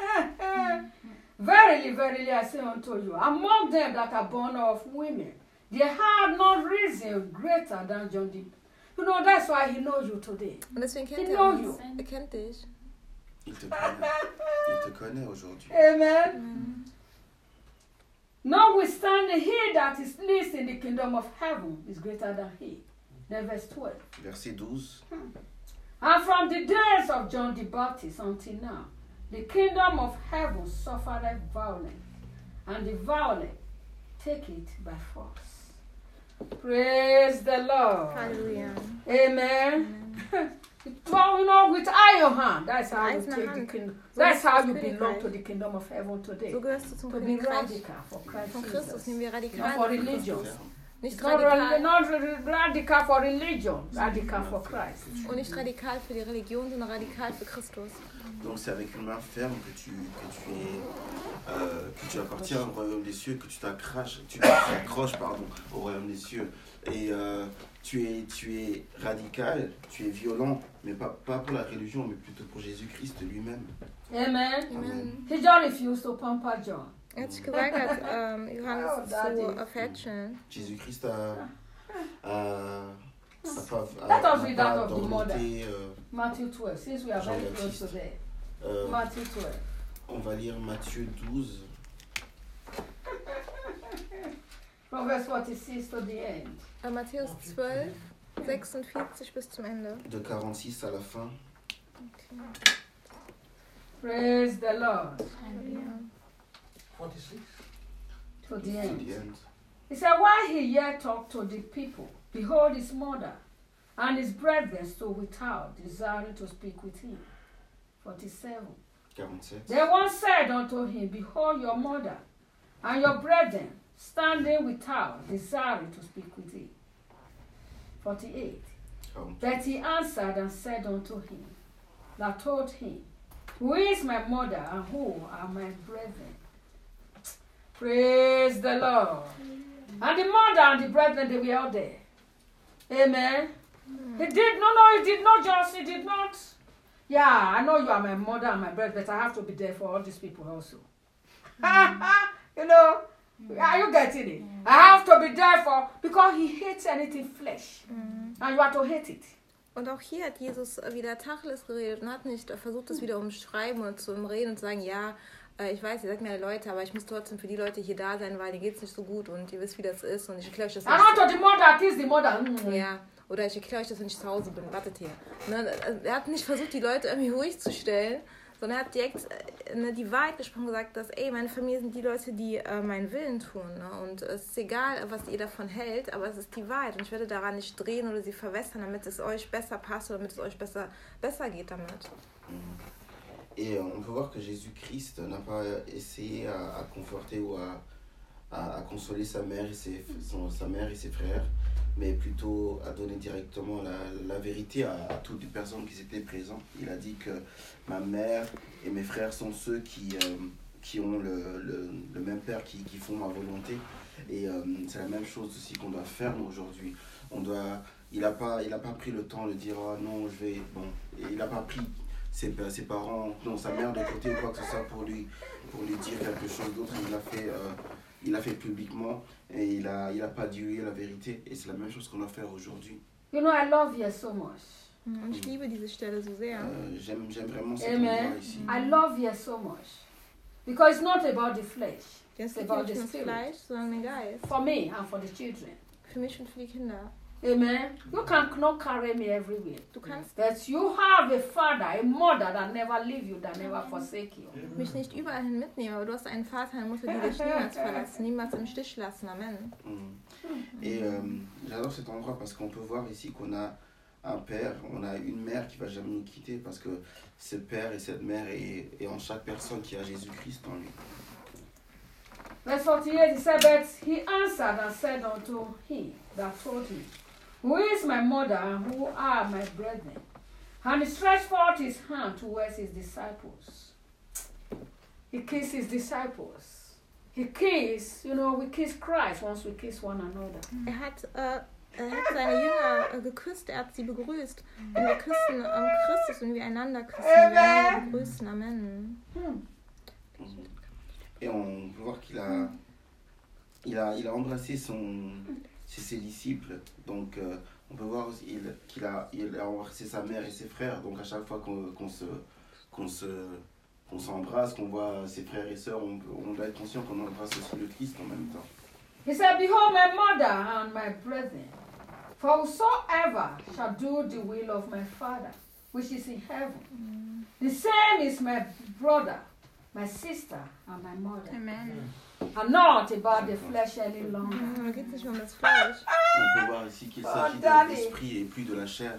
Verily, verily, I say unto you, among them that are born of women, there had not risen greater than John the. You know, that's why he knows you today. Und deswegen kennt He er knows uns. you. Er kennt dich. Il te connaît. Il te connaît aujourd'hui. Amen. Notwithstanding, he that is least in the kingdom of heaven is greater than he. Then verse twelve. Verset douze. And from the days of John the Baptist until now, the kingdom of heaven suffered violence, and the violent take it by force. Praise the Lord. Halleluja. Amen. Well, you know, with iron hand, that's how you Eiserne take the Hand. kingdom. So That's ist how das you Königreich. belong to the kingdom of heaven today. So gehörst du zum To be Königreich radical for Christ von Christus. Jesus. Nehmen wir Not radikal for für religion. Christus. Nicht It's not, radi- radikal, not ra- radical for religion, radical for Christ. und nicht radikal für die Religion, sondern radikal für Christus. Donc c'est avec une main ferme que tu, que tu, es, euh, que tu appartiens au royaume des cieux, que tu t'accroches, tu t'accroches pardon, au royaume des cieux. Et euh, tu, es, tu es radical, tu es violent, mais pas, pas pour la religion, mais plutôt pour Jésus-Christ lui-même. Amen. Amen. He just refused to pamper John. Er hat sich geweigert, ähm, Oh, Johannes Daddy. zu äh, fetchen. Jésus-Christ a, a, a pas, a, Let us n'a read pas that of the mother. d'orienté, euh, Matthew twelve, since we are very close Jean-Baptiste. to there. euh, Matthew twelve. on va lire Matthieu douze, From verse forty-six to the end. Äh, Matthäus zwölf, sechsundvierzig bis zum Ende. de quarante-six à la fin. Okay. Praise the Lord. Halleluja. forty-six. To the To end. the end. He said, while he yet talked to the people, behold, his mother and his brethren stood without, desiring to speak with him. forty-seven. quarante-sept. Then one said unto him, behold, your mother and your brethren standing without, desiring to speak with thee. forty-eight. quarante-huit. But he answered and said unto him, that told him, who is my mother and who are my brethren? Praise the Lord. And the mother and the brethren, they were all there. Amen. He did, no, no, he did not just, he did not. Yeah, I know you are my mother and my brethren, but I have to be there for all these people also. You know, are you getting it? I have to be there for, because he hates anything flesh. And you have to hate it. Und auch hier hat Jesus wieder Tacheles geredet und hat nicht versucht, es wieder umschreiben und zu umreden und zu sagen, ja, äh, ich weiß, ihr seid meine Leute, aber ich muss trotzdem für die Leute hier da sein, weil denen geht es nicht so gut und ihr wisst, wie das ist und ich erkläre euch das And not nicht. to the mother, kiss the mother. Mm. Ja, oder ich erkläre euch das, wenn ich zu Hause bin, wartet hier. Ne, er hat nicht versucht, die Leute irgendwie ruhig zu stellen, sondern er hat direkt äh, ne, die Wahrheit gesprochen und gesagt, dass, ey, meine Familie sind die Leute, die äh, meinen Willen tun. Ne? Und es ist egal, was ihr davon hält, aber es ist die Wahrheit. Und ich werde daran nicht drehen oder sie verwässern, damit es euch besser passt oder damit es euch besser, besser geht damit. Et on peut voir que Jésus-Christ n'a pas essayé à, à conforter ou à, à, à consoler sa mère, et ses, son, sa mère et ses frères, mais plutôt à donner directement la, la vérité à, à toutes les personnes qui étaient présentes. Il a dit que ma mère et mes frères sont ceux qui, euh, qui ont le, le, le même Père, qui, qui font ma volonté. Et euh, c'est la même chose aussi qu'on doit faire nous aujourd'hui. On doit, il n'a pas, il a pas pris le temps de dire oh, non, je vais. Bon, et il n'a pas pris ses, ses parents, non, sa mère de côté ou quoi que ce soit pour lui, pour lui dire quelque chose d'autre. Il l'a fait, euh, il l'a fait publiquement et il n'a il a pas dilué la vérité. Et c'est la même chose qu'on doit faire aujourd'hui. You know, I love you so much. Und ich liebe diese Stelle so sehr. Euh, j'aime, j'aime vraiment cet Amen. endroit ici. I love you so much. Because it's not about the flesh. Denn es It's geht about nicht the um das spirit. Fleisch, sondern den Geist. For me and for the children. Für mich und für die Kinder. Amen. You cannot carry me everywhere. Du kannst That you have a father, a mother that never leave you, that never forsake you. mich nicht überall hin mitnehmen, aber du hast einen Vater, eine Mutter, die dich niemals verlassen, niemals im Stich lassen. Amen. Mm. Et euh, j'adore cet endroit parce qu'on peut voir ici qu'on a un père, on a une mère qui va jamais nous quitter parce que ce père et cette mère est, est en chaque personne qui a Jésus-Christ en lui. Verse forty-eight, he said, but he answered and said unto him that told him, who is my mother and who are my brethren? And he stretched forth his hand towards his disciples. He kissed his disciples. He kissed, you know, we kiss Christ once we kiss one another. Er hat, äh, er hat seine Jünger äh, geküsst, er hat sie begrüßt. Und wir küssen ähm, Christus und wir einander küssen, wir einander begrüßen. Amen. Hmm. Et on peut voir qu'il a, il a, il a embrassé son, ses, ses disciples. Donc euh, on peut voir aussi il- qu'il a, il a embrassé sa mère et ses frères. Donc à chaque fois qu'on qu'on se, qu'on se, qu'on s'embrasse, qu'on voit ses frères et sœurs, on, peut- on doit être conscient qu'on embrasse aussi le Christ en même temps. He said, behold my mother and my brethren, for whosoever shall do the will of my Father, which is in heaven, the same is my brother, my sister, and my mother. Amen. And not about the flesh any longer. Da geht es nicht mehr um das Fleisch. On peut voir ici qu'il s'agit de l'esprit et plus de la chair.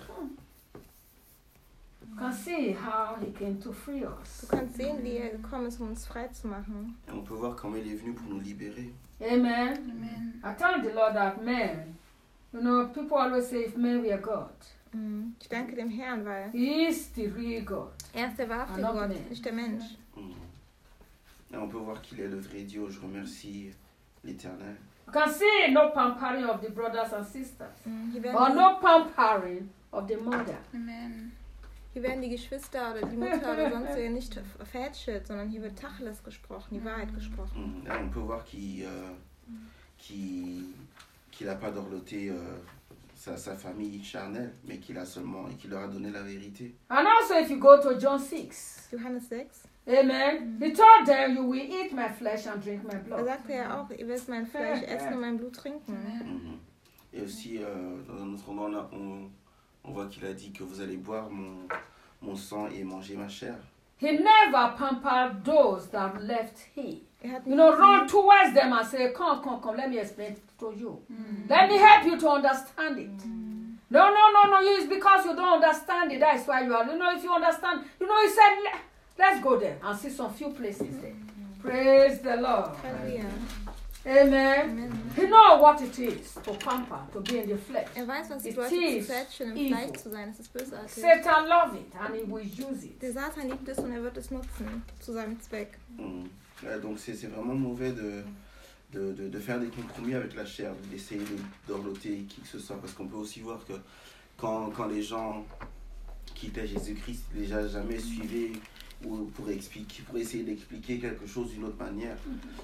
You can see how he came to free us. Du kannst sehen, wie er gekommen ist, um uns frei zu machen. Et on peut voir comment il est venu pour nous libérer. Amen. Amen. I thank the Lord that man, you know, people always say if man were God, Mhm. Ich danke dem Herrn, weil he is the real God. er ist der wahrhaftige Ah, noch Gott, mehr. nicht der Mensch. Mm. Et on peut voir qu'il est le vrai Dieu. Je remercie l'Éternel. You can see no pampering of the brothers and sisters, Mhm. Hier or werden, die, no pampering of the mother. Amen. hier werden die Geschwister oder die Mutter oder sonst wer nicht verhätschelt, sondern hier wird Tacheles gesprochen, die Wahrheit gesprochen. Mm. Et on peut voir qu'il euh, qu'il qu'il n'a pas dorloté euh, sa, sa famille charnelle, mais qu'il a seulement et qu'il leur a donné la vérité. And also if you go to John six, Johannes sechs, amen, he told them, you will eat my flesh and drink my da blood. sagte er auch, ihr werdet mein Fleisch essen und mein Blut trinken. Mhm. Et aussi, euh, dans un autre endroit, là, on, on voit qu'il a dit que vous allez boire mon, mon sang et manger ma chair. He never pampered those that left him. Er hat You know, run towards them and say, come, come, come, let me explain it to you. Let me help you to understand it. No, no, no, no, it's because you don't understand it. That's why you are. You know, if you understand, you know, he said, "Le- let's go there and see some few places there. Praise the Lord. Halleluja. Amen. Amen. He knows what it is to pamper, to be in the flesh. Er weiß, was es It bedeutet, is zu fletschen, im evil. Fleisch zu sein. Es ist bösartig. Satan loves it and he will use it. Der Satan liebt es und er wird es nutzen zu seinem Zweck. Mhm. Ouais, donc c'est c'est vraiment mauvais de, de, de, de faire des compromis avec la chair, d'essayer de dorloter qui que ce soit, parce qu'on peut aussi voir que quand, quand les gens quittaient Jésus-Christ, déjà jamais suivaient ou pour, expliquer, pour essayer d'expliquer quelque chose d'une autre manière.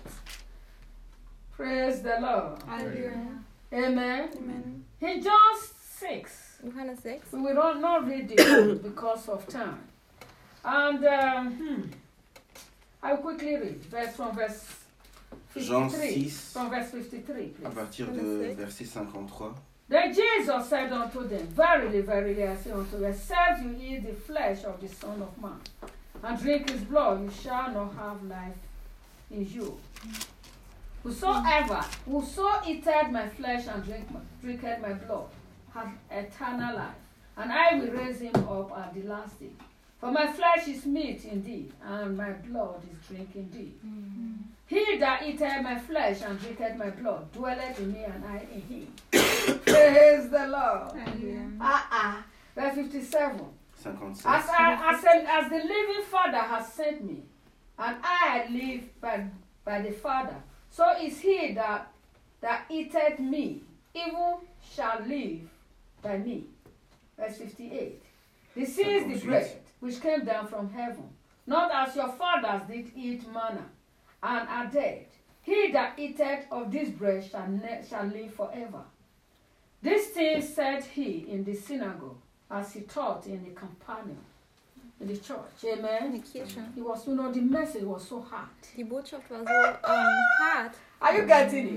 Praise the Lord. Halleluja. Amen. Amen. In John six, Johannes sechs. we will not read it because of time. And um, hmm, I'll quickly read verse from verse Jean fifty-three. six, From verse fifty-three, à please. partir de verset cinquante-trois. Then Jesus said unto them, Verily, verily, I say unto you, except you eat the flesh of the Son of Man, and drink his blood, you shall not have life in you. Whosoever, whoso eateth my flesh and drink my, drinketh my blood, hath eternal life, and I will raise him up at the last day. For my flesh is meat indeed, and my blood is drink indeed. He that eateth my flesh and drinketh my blood dwelleth in me, and I in him. Praise the Lord. Halleluja. Ah ah. Verse fifty-seven. cinquante-sept. As, I, as, a, as the living Father has sent me, and I live by, by the Father, so is he that, that eateth me, even shall live by me. Verse fifty-eight. This is the bread which came down from heaven, not as your fathers did eat manna, and are dead. He that eateth of this bread shall, ne- shall live forever. These things said he in the synagogue, as he taught in the companion, in the church. In Amen. der Kirche. It was, you know, the message was so hard. Die Botschaft war so ähm, hart. Are you getting it?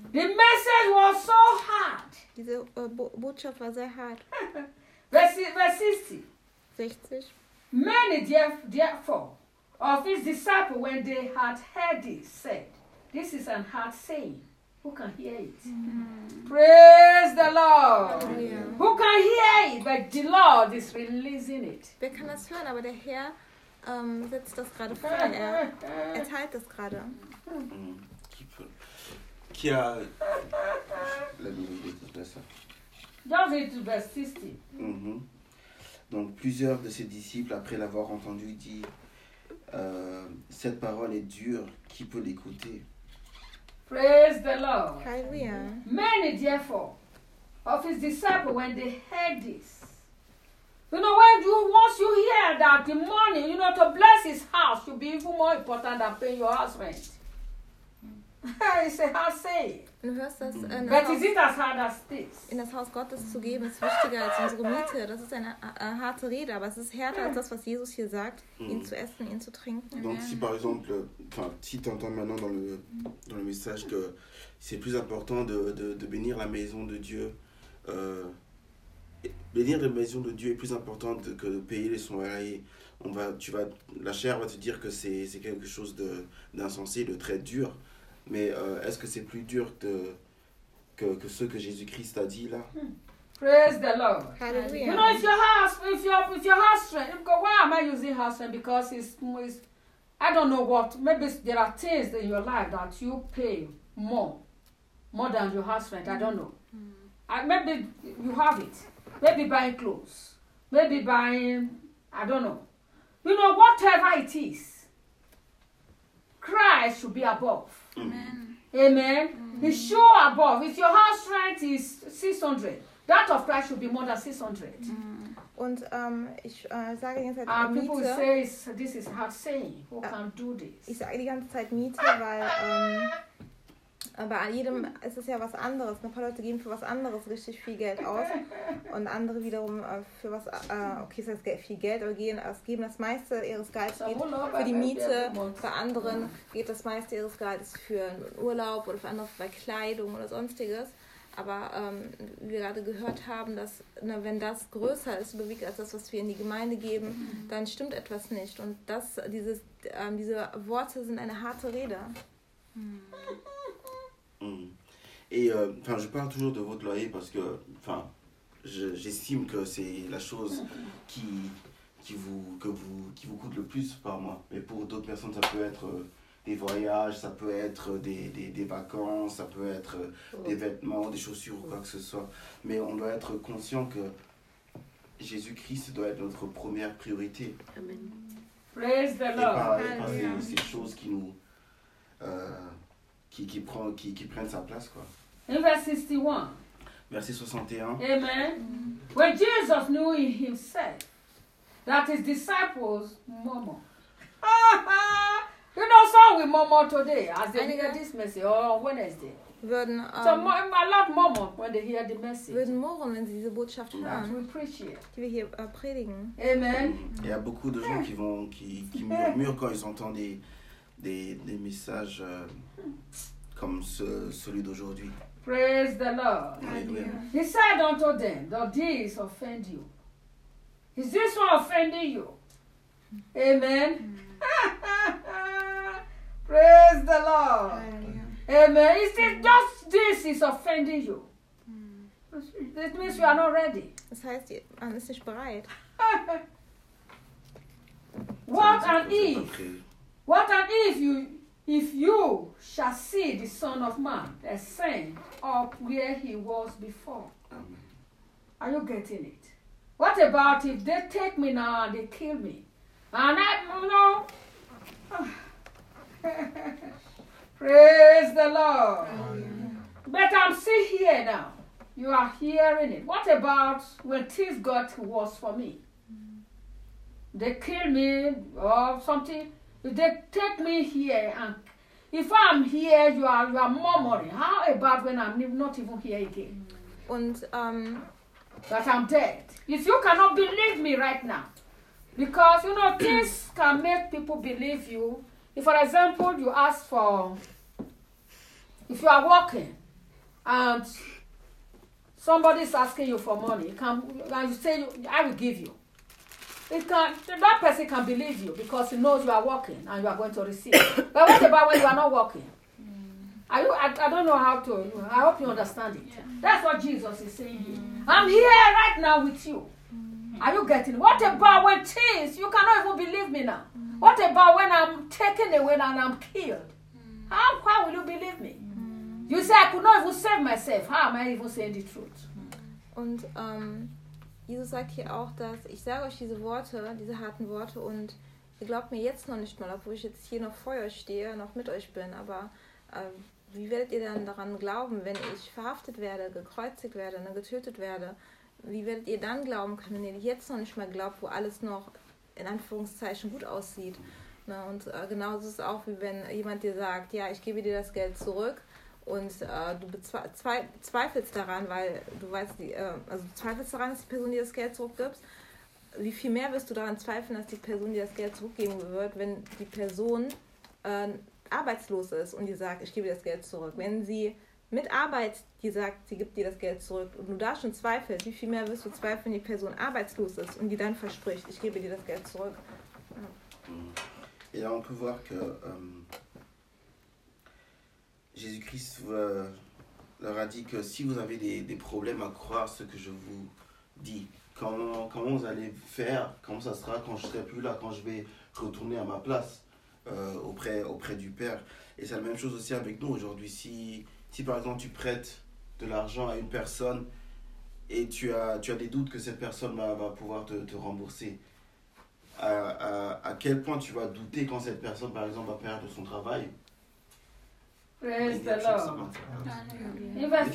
The message was so hard. Diese äh, Bo Botschaft war sehr hart. Verse, verse sixty. sechzig. Many therefore of his disciples, when they had heard this, said, this is an hard saying. Who can hear it? Mm. Praise the Lord. Halleluja. Who can hear it? But the Lord is releasing it. Wer kann das hören? Aber der Herr ähm, setzt das gerade frei. Er, er teilt das gerade. Mm. Qui peut. Qui a. La bibliothèque, ça. Just read to verse sixty. Mm-hmm. Donc plusieurs de ses disciples, après l'avoir entendu, dit euh, cette parole est dure, qui peut l'écouter? Praise the Lord. Halleluja. Many therefore of his disciples, when they heard this, you know, when you once you hear that the money, you know, to bless his house should be even more important than paying your house rent. It's a hard saying. Und du hörst das, äh, in, But das is Haus, it as hard as this? in das Haus Gottes zu geben, ist wichtiger als unsere Miete. Das ist eine äh, harte Rede, aber es ist härter als das, was Jesus hier sagt, Mhm. ihn zu essen, ihn zu trinken. Donc si par exemple, enfin si tu entends maintenant dans le, dans le message que c'est plus important de, de, de bénir la maison de Dieu, euh, bénir la maison de Dieu est plus important de, que de payer les loyers. On va, tu vas, la chair va te dire que c'est c'est quelque chose de d'insensé, de très dur. Mais euh, est-ce que c'est plus dur de, que, que ce que Jésus-Christ a dit là? Praise the Lord. You Halleluja. know, if your house, if your if your house rent, you go, why am I using house rent? Because it's, it's, I don't know what. Maybe there are things in your life that you pay more, more than your house rent. I don't know. I, maybe you have it. Maybe buying clothes. Maybe buying, I don't know. You know, whatever it is, Christ should be above. Amen. Amen. He's sure above. If your house rent is six hundred, that of Christ should be more than six hundred. Und ähm, ich äh, sage die ganze Zeit And people Miete. say it's, this is hard saying. Who can do Ich this? sage die ganze Zeit Miete, weil ähm, bei jedem ist es ja was anderes. Ein paar Leute geben für was anderes richtig viel Geld aus und andere wiederum äh, für was, äh, okay, das heißt viel Geld, aber gehen, es geben das meiste ihres Gehalts geht für die Miete. Bei anderen geht das meiste ihres Gehalts für einen Urlaub oder für andere bei Kleidung oder sonstiges. Aber ähm, wie wir gerade gehört haben, dass na, wenn das größer ist, überwiegt als das, was wir in die Gemeinde geben, dann stimmt etwas nicht. Und das, dieses, ähm, diese Worte sind eine harte Rede. Mm. Et euh, enfin, je parle toujours de votre loyer parce que, enfin, je- j'estime que c'est la chose qui, qui vous, que vous, qui vous coûte le plus par mois. Mais pour d'autres personnes, ça peut être euh, des voyages, ça peut être des, des, des vacances, ça peut être euh, des vêtements, des chaussures ou quoi que ce soit. Mais on doit être conscient que Jésus-Christ doit être notre première priorité. Amen. Praise the Et Lord. pas, et pas Alléluia. ces, ces choses qui nous, euh, qui, qui, prend, qui, qui prennent sa place, quoi. In verse sixty-one. Verset soixante et un. Amen. When Jesus knew in himself that his disciples murmur. You know, some will murmur today as they hear this message or on Wednesday. Würden, So ähm, mo- a lot murmur when they hear the message. würden murren, wenn sie diese Botschaft That hören, we preach here. die wir hier äh, predigen. Amen. Il y a beaucoup de gens qui vont qui, qui murmurent quand ils entendent des, des, des messages euh, comme ce, celui d'aujourd'hui. Praise the Lord. Alléluia. He said unto them, does this offend you? Is this one offending you? Amen. Praise the Lord. Amen. Is this just this is offending you? That means you are not ready. Das heißt, ihr- man ist nicht bereit. What Ça an veut dire que vous êtes if? pas prêts. What an if you if you shall see the Son of Man ascend up where he was before. Amen. Are you getting it? What about if they take me now and they kill me? And I, you know, praise the Lord. But I'm still here now. You are hearing it. What about when things got worse for me? They kill me or something. If they take me here and if I'm here, you are you are murmuring. How about when I'm not even here again? Und ähm, That I'm dead. If you cannot believe me right now, because you know things can make people believe you. If, for example, you ask for, if you are walking and somebody's asking you for money, can, and you say, I will give you. It can, that person can believe you because he knows you are working and you are going to receive. But what about when you are not working? Are you, I, I don't know how to, I hope you understand it. Yeah. That's what Jesus is saying here. Mm. I'm here right now with you. Mm. Are you getting it? What about when things, you cannot even believe me now. Mm. What about when I'm taken away and I'm killed? Mm. How, how will you believe me? Mm. You say I could not even save myself. How am I even saying the truth? Und ähm, Jesus sagt hier auch, dass ich sage euch diese Worte, diese harten Worte und ihr glaubt mir jetzt noch nicht mal, obwohl ich jetzt hier noch vor euch stehe, noch mit euch bin, aber ähm, wie werdet ihr dann daran glauben, wenn ich verhaftet werde, gekreuzigt werde, getötet werde? Wie werdet ihr dann glauben können, wenn ihr jetzt noch nicht mal glaubt, wo alles noch in Anführungszeichen gut aussieht? Na, und äh, genauso ist es auch, wie wenn jemand dir sagt, ja, ich gebe dir das Geld zurück und äh, du bezwe- zweifelst daran, weil du weißt, die, äh, also du zweifelst daran, dass die Person dir das Geld zurückgibt. Wie viel mehr wirst du daran zweifeln, dass die Person dir das Geld zurückgeben wird, wenn die Person äh, arbeitslos ist und die sagt, ich gebe dir das Geld zurück. Wenn sie mit Arbeit, die sagt, sie gibt dir das Geld zurück und du da schon zweifelst, wie viel mehr wirst du zweifeln, wenn die Person arbeitslos ist und die dann verspricht, ich gebe dir das Geld zurück. Ja. Et là, on peut voir que euh, Jésus-Christ euh, leur a dit que si vous avez des, des problèmes à croire ce que je vous dis, comment, comment vous allez faire, comment ça sera quand je ne serai plus là, quand je vais retourner à ma place. Euh, auprès, auprès du Père. Et c'est la même chose aussi avec nous aujourd'hui. Si, si par exemple tu prêtes de l'argent à une personne et tu as, tu as des doutes que cette personne va, va pouvoir te, te rembourser, à, à, à quel point tu vas douter quand cette personne par exemple va perdre son travail? Praise the Lord. In verse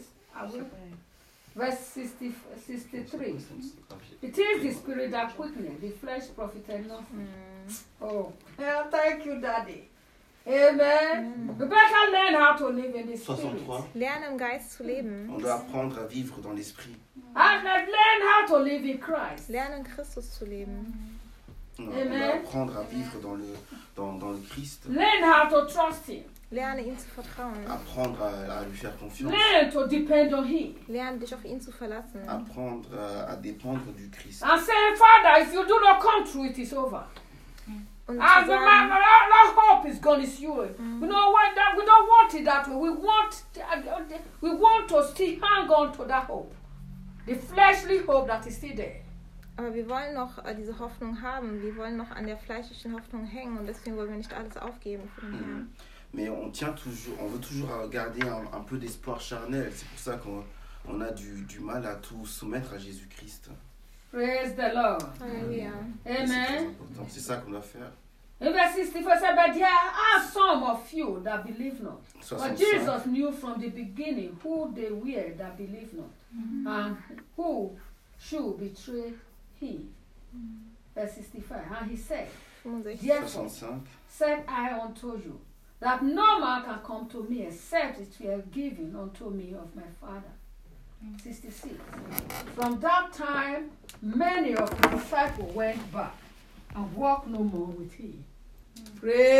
sixty, verse sixty-three, it is the spirit that quickeneth, the flesh profited nothing. Mm. Oh, well, thank you, Daddy. Amen. Mm. We better learn how to live in the spirit. soixante-trois. Lernen im Geist zu leben. On doit apprendre à vivre dans l'esprit. And learn how to live in Christ. Lernen Christus zu leben. On doit apprendre à vivre dans le, dans, dans le Christ. Learn how to trust Him. Lerne ihm zu vertrauen. Apprendre à, à lui faire confiance. Learn to depend on Him. Lerne dich auf ihn zu verlassen. Apprendre à, à dépendre du Christ. And say, Father, if you do not come through, it is over. Und As zu the sagen, man, our hope is gone, is yours. Mm. We know what that we don't want it that way. We want, we want to still hang on to that hope, the fleshly hope that is still there. aber wir wollen noch äh, diese Hoffnung haben. Wir wollen noch an der fleischlichen Hoffnung hängen und deswegen wollen wir nicht alles aufgeben für den Herrn. Mais on tient toujours, on veut toujours garder un, un peu d'espoir charnel. C'est pour ça qu'on on a du, du mal à tout soumettre à Jésus-Christ. Praise the Lord. Halleluja. Amen. C'est ça qu'on doit faire. In verse sixty-four, said, but there are some of you that believe not. But soixante-cinq. Jesus knew from the beginning who they were that believe not, mm-hmm. and who should betray him. Mm-hmm. Verse sixty-five, and he said, therefore said I unto you, that no man can come to me except it were given unto me of my Father. Mm-hmm. sixty-six. From that time, many of the disciples went back and walked no more with him. Mm-hmm. Praise